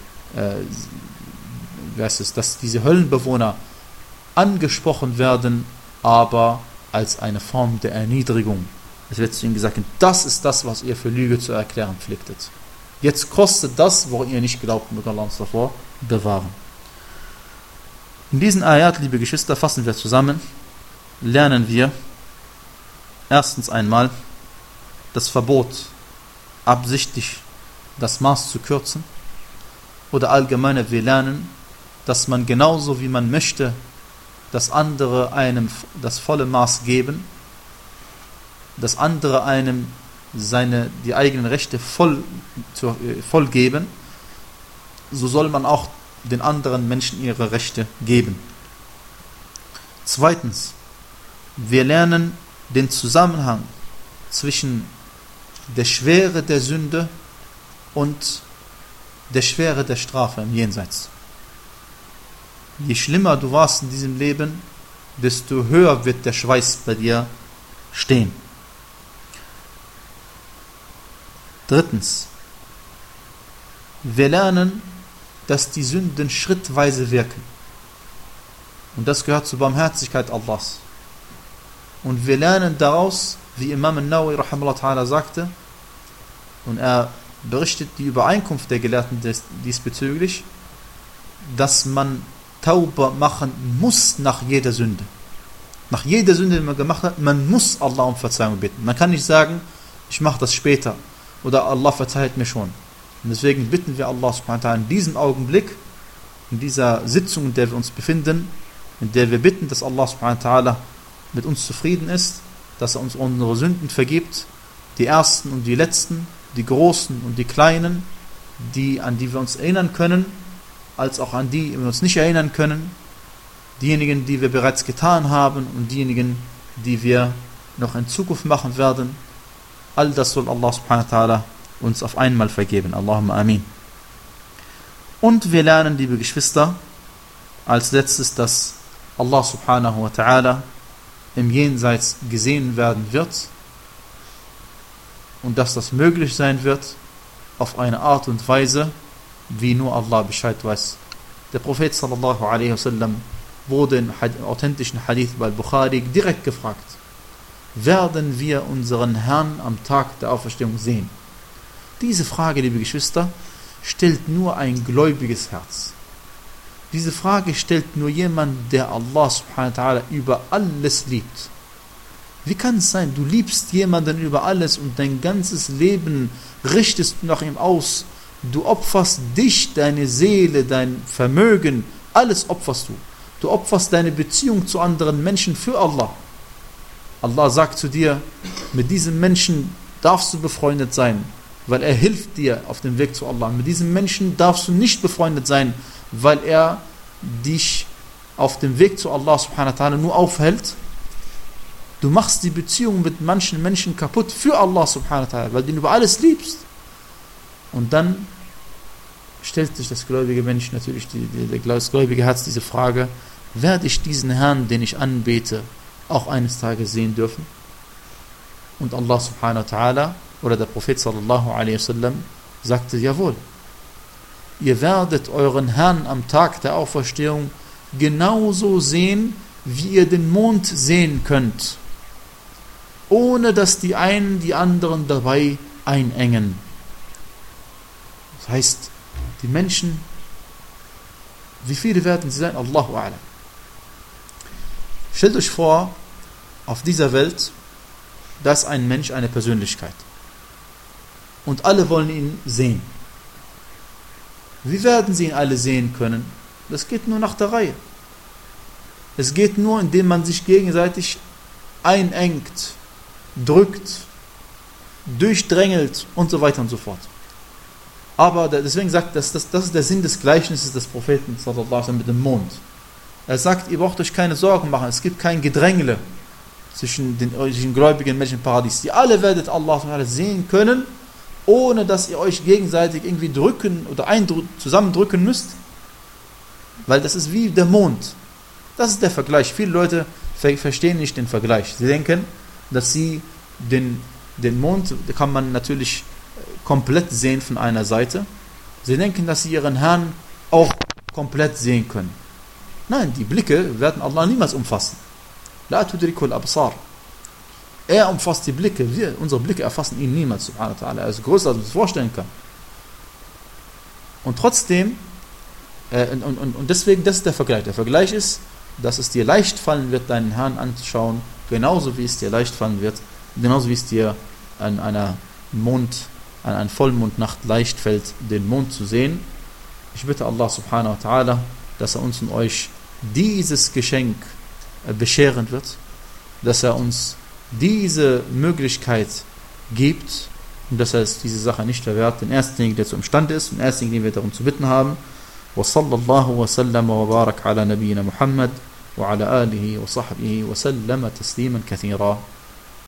was ist, dass diese Höllenbewohner angesprochen werden, aber als eine Form der Erniedrigung. Es wird zu ihnen gesagt, das ist das, was ihr für Lüge zu erklären pflichtet. Jetzt kostet das, woran ihr nicht glaubt, möge Allah uns davor bewahren. In diesen Ayat, liebe Geschwister, fassen wir zusammen, lernen wir erstens einmal das Verbot, absichtlich das Maß zu kürzen, oder allgemeiner wir lernen, dass man genauso wie man möchte, dass andere einem das volle Maß geben, dass andere einem seine, die eigenen Rechte voll, zu, äh, voll geben, so soll man auch den anderen Menschen ihre Rechte geben. Zweitens, wir lernen den Zusammenhang zwischen der Schwere der Sünde und der Schwere der Strafe im Jenseits. Je schlimmer du warst in diesem Leben, desto höher wird der Schweiß bei dir stehen. Drittens, wir lernen, dass die Sünden schrittweise wirken. Und das gehört zur Barmherzigkeit Allahs. Und wir lernen daraus, wie Imam al-Nawawi rahimahullah ta'ala sagte, und er berichtet die Übereinkunft der Gelehrten diesbezüglich, dass man Tauba machen muss nach jeder Sünde. Nach jeder Sünde, die man gemacht hat, man muss Allah um Verzeihung bitten. Man kann nicht sagen, ich mache das später oder Allah verzeiht mir schon. Und deswegen bitten wir Allah subhanahu wa ta'ala in diesem Augenblick, in dieser Sitzung, in der wir uns befinden, in der wir bitten, dass Allah subhanahu wa ta'ala mit uns zufrieden ist, dass er uns unsere Sünden vergibt, die ersten und die letzten, die großen und die kleinen, die, an die wir uns erinnern können, als auch an die, die wir uns nicht erinnern können, diejenigen, die wir bereits getan haben und diejenigen, die wir noch in Zukunft machen werden. All das soll Allah subhanahu wa ta'ala uns auf einmal vergeben. Allahumma amin. Und wir lernen, liebe Geschwister, als letztes, dass Allah subhanahu wa ta'ala im Jenseits gesehen werden wird und dass das möglich sein wird auf eine Art und Weise, wie nur Allah Bescheid weiß. Der Prophet sallallahu alaihi wasallam wurde im authentischen Hadith bei Bukhari direkt gefragt, werden wir unseren Herrn am Tag der Auferstehung sehen? Diese Frage, liebe Geschwister, stellt nur ein gläubiges Herz. Diese Frage stellt nur jemand, der Allah subhanahu wa ta'ala über alles liebt. Wie kann es sein, du liebst jemanden über alles und dein ganzes Leben richtest du nach ihm aus? Du opferst dich, deine Seele, dein Vermögen, alles opferst du. Du opferst deine Beziehung zu anderen Menschen für Allah. Allah sagt zu dir, mit diesem Menschen darfst du befreundet sein, weil er hilft dir auf dem Weg zu Allah. Mit diesem Menschen darfst du nicht befreundet sein, weil er dich auf dem Weg zu Allah subhanahu wa ta'ala nur aufhält. Du machst die Beziehung mit manchen Menschen kaputt für Allah subhanahu wa ta'ala, weil du ihn über alles liebst. Und dann stellt sich das gläubige Mensch natürlich, die, die, das gläubige Herz diese Frage, werde ich diesen Herrn, den ich anbete, auch eines Tages sehen dürfen? Und Allah subhanahu wa ta'ala oder der Prophet sallallahu alaihi wasallam sagte, jawohl, ihr werdet euren Herrn am Tag der Auferstehung genauso sehen, wie ihr den Mond sehen könnt, ohne dass die einen die anderen dabei einengen. Das heißt, die Menschen, wie viele werden sie sein? Allahu a'lam. Stellt euch vor, auf dieser Welt, da ist ein Mensch, eine Persönlichkeit. Und alle wollen ihn sehen. Wie werden sie ihn alle sehen können? Das geht nur nach der Reihe. Es geht nur, indem man sich gegenseitig einengt, drückt, durchdrängelt und so weiter und so fort. Aber deswegen sagt das, das, das ist der Sinn des Gleichnisses des Propheten sallallahu alaihi wasallam mit dem Mond. Er sagt, ihr braucht euch keine Sorgen machen, es gibt kein Gedrängle zwischen den, den gläubigen Menschen im Paradies. Die alle werdet Allah sehen können, ohne dass ihr euch gegenseitig irgendwie drücken oder zusammendrücken müsst. Weil das ist wie der Mond. Das ist der Vergleich. Viele Leute verstehen nicht den Vergleich. Sie denken, dass sie den, den Mond, da kann man natürlich komplett sehen von einer Seite. Sie denken, dass sie ihren Herrn auch komplett sehen können. Nein, die Blicke werden Allah niemals umfassen. La tudrikul absar. Er umfasst die Blicke. Wir, unsere Blicke erfassen ihn niemals. Subhanahu wa ta'ala. Er ist größer, als man es vorstellen kann. Und trotzdem, äh, und, und, und deswegen, das ist der Vergleich. Der Vergleich ist, dass es dir leicht fallen wird, deinen Herrn anzuschauen, genauso wie es dir leicht fallen wird, genauso wie es dir an einer Mond, an einer Vollmondnacht leicht fällt, den Mond zu sehen. Ich bitte Allah subhanahu wa ta'ala, dass er uns und euch dieses Geschenk bescheren wird, dass er uns diese Möglichkeit gibt und dass er es diese Sache nicht verwehrt, den ersten Ding, der zu imstande ist, den ersten Ding, den wir darum zu bitten haben. وصلى الله وسلم وبارك على نبينا محمد وعلى آله وصحبه وسلم تسليما كثيرا.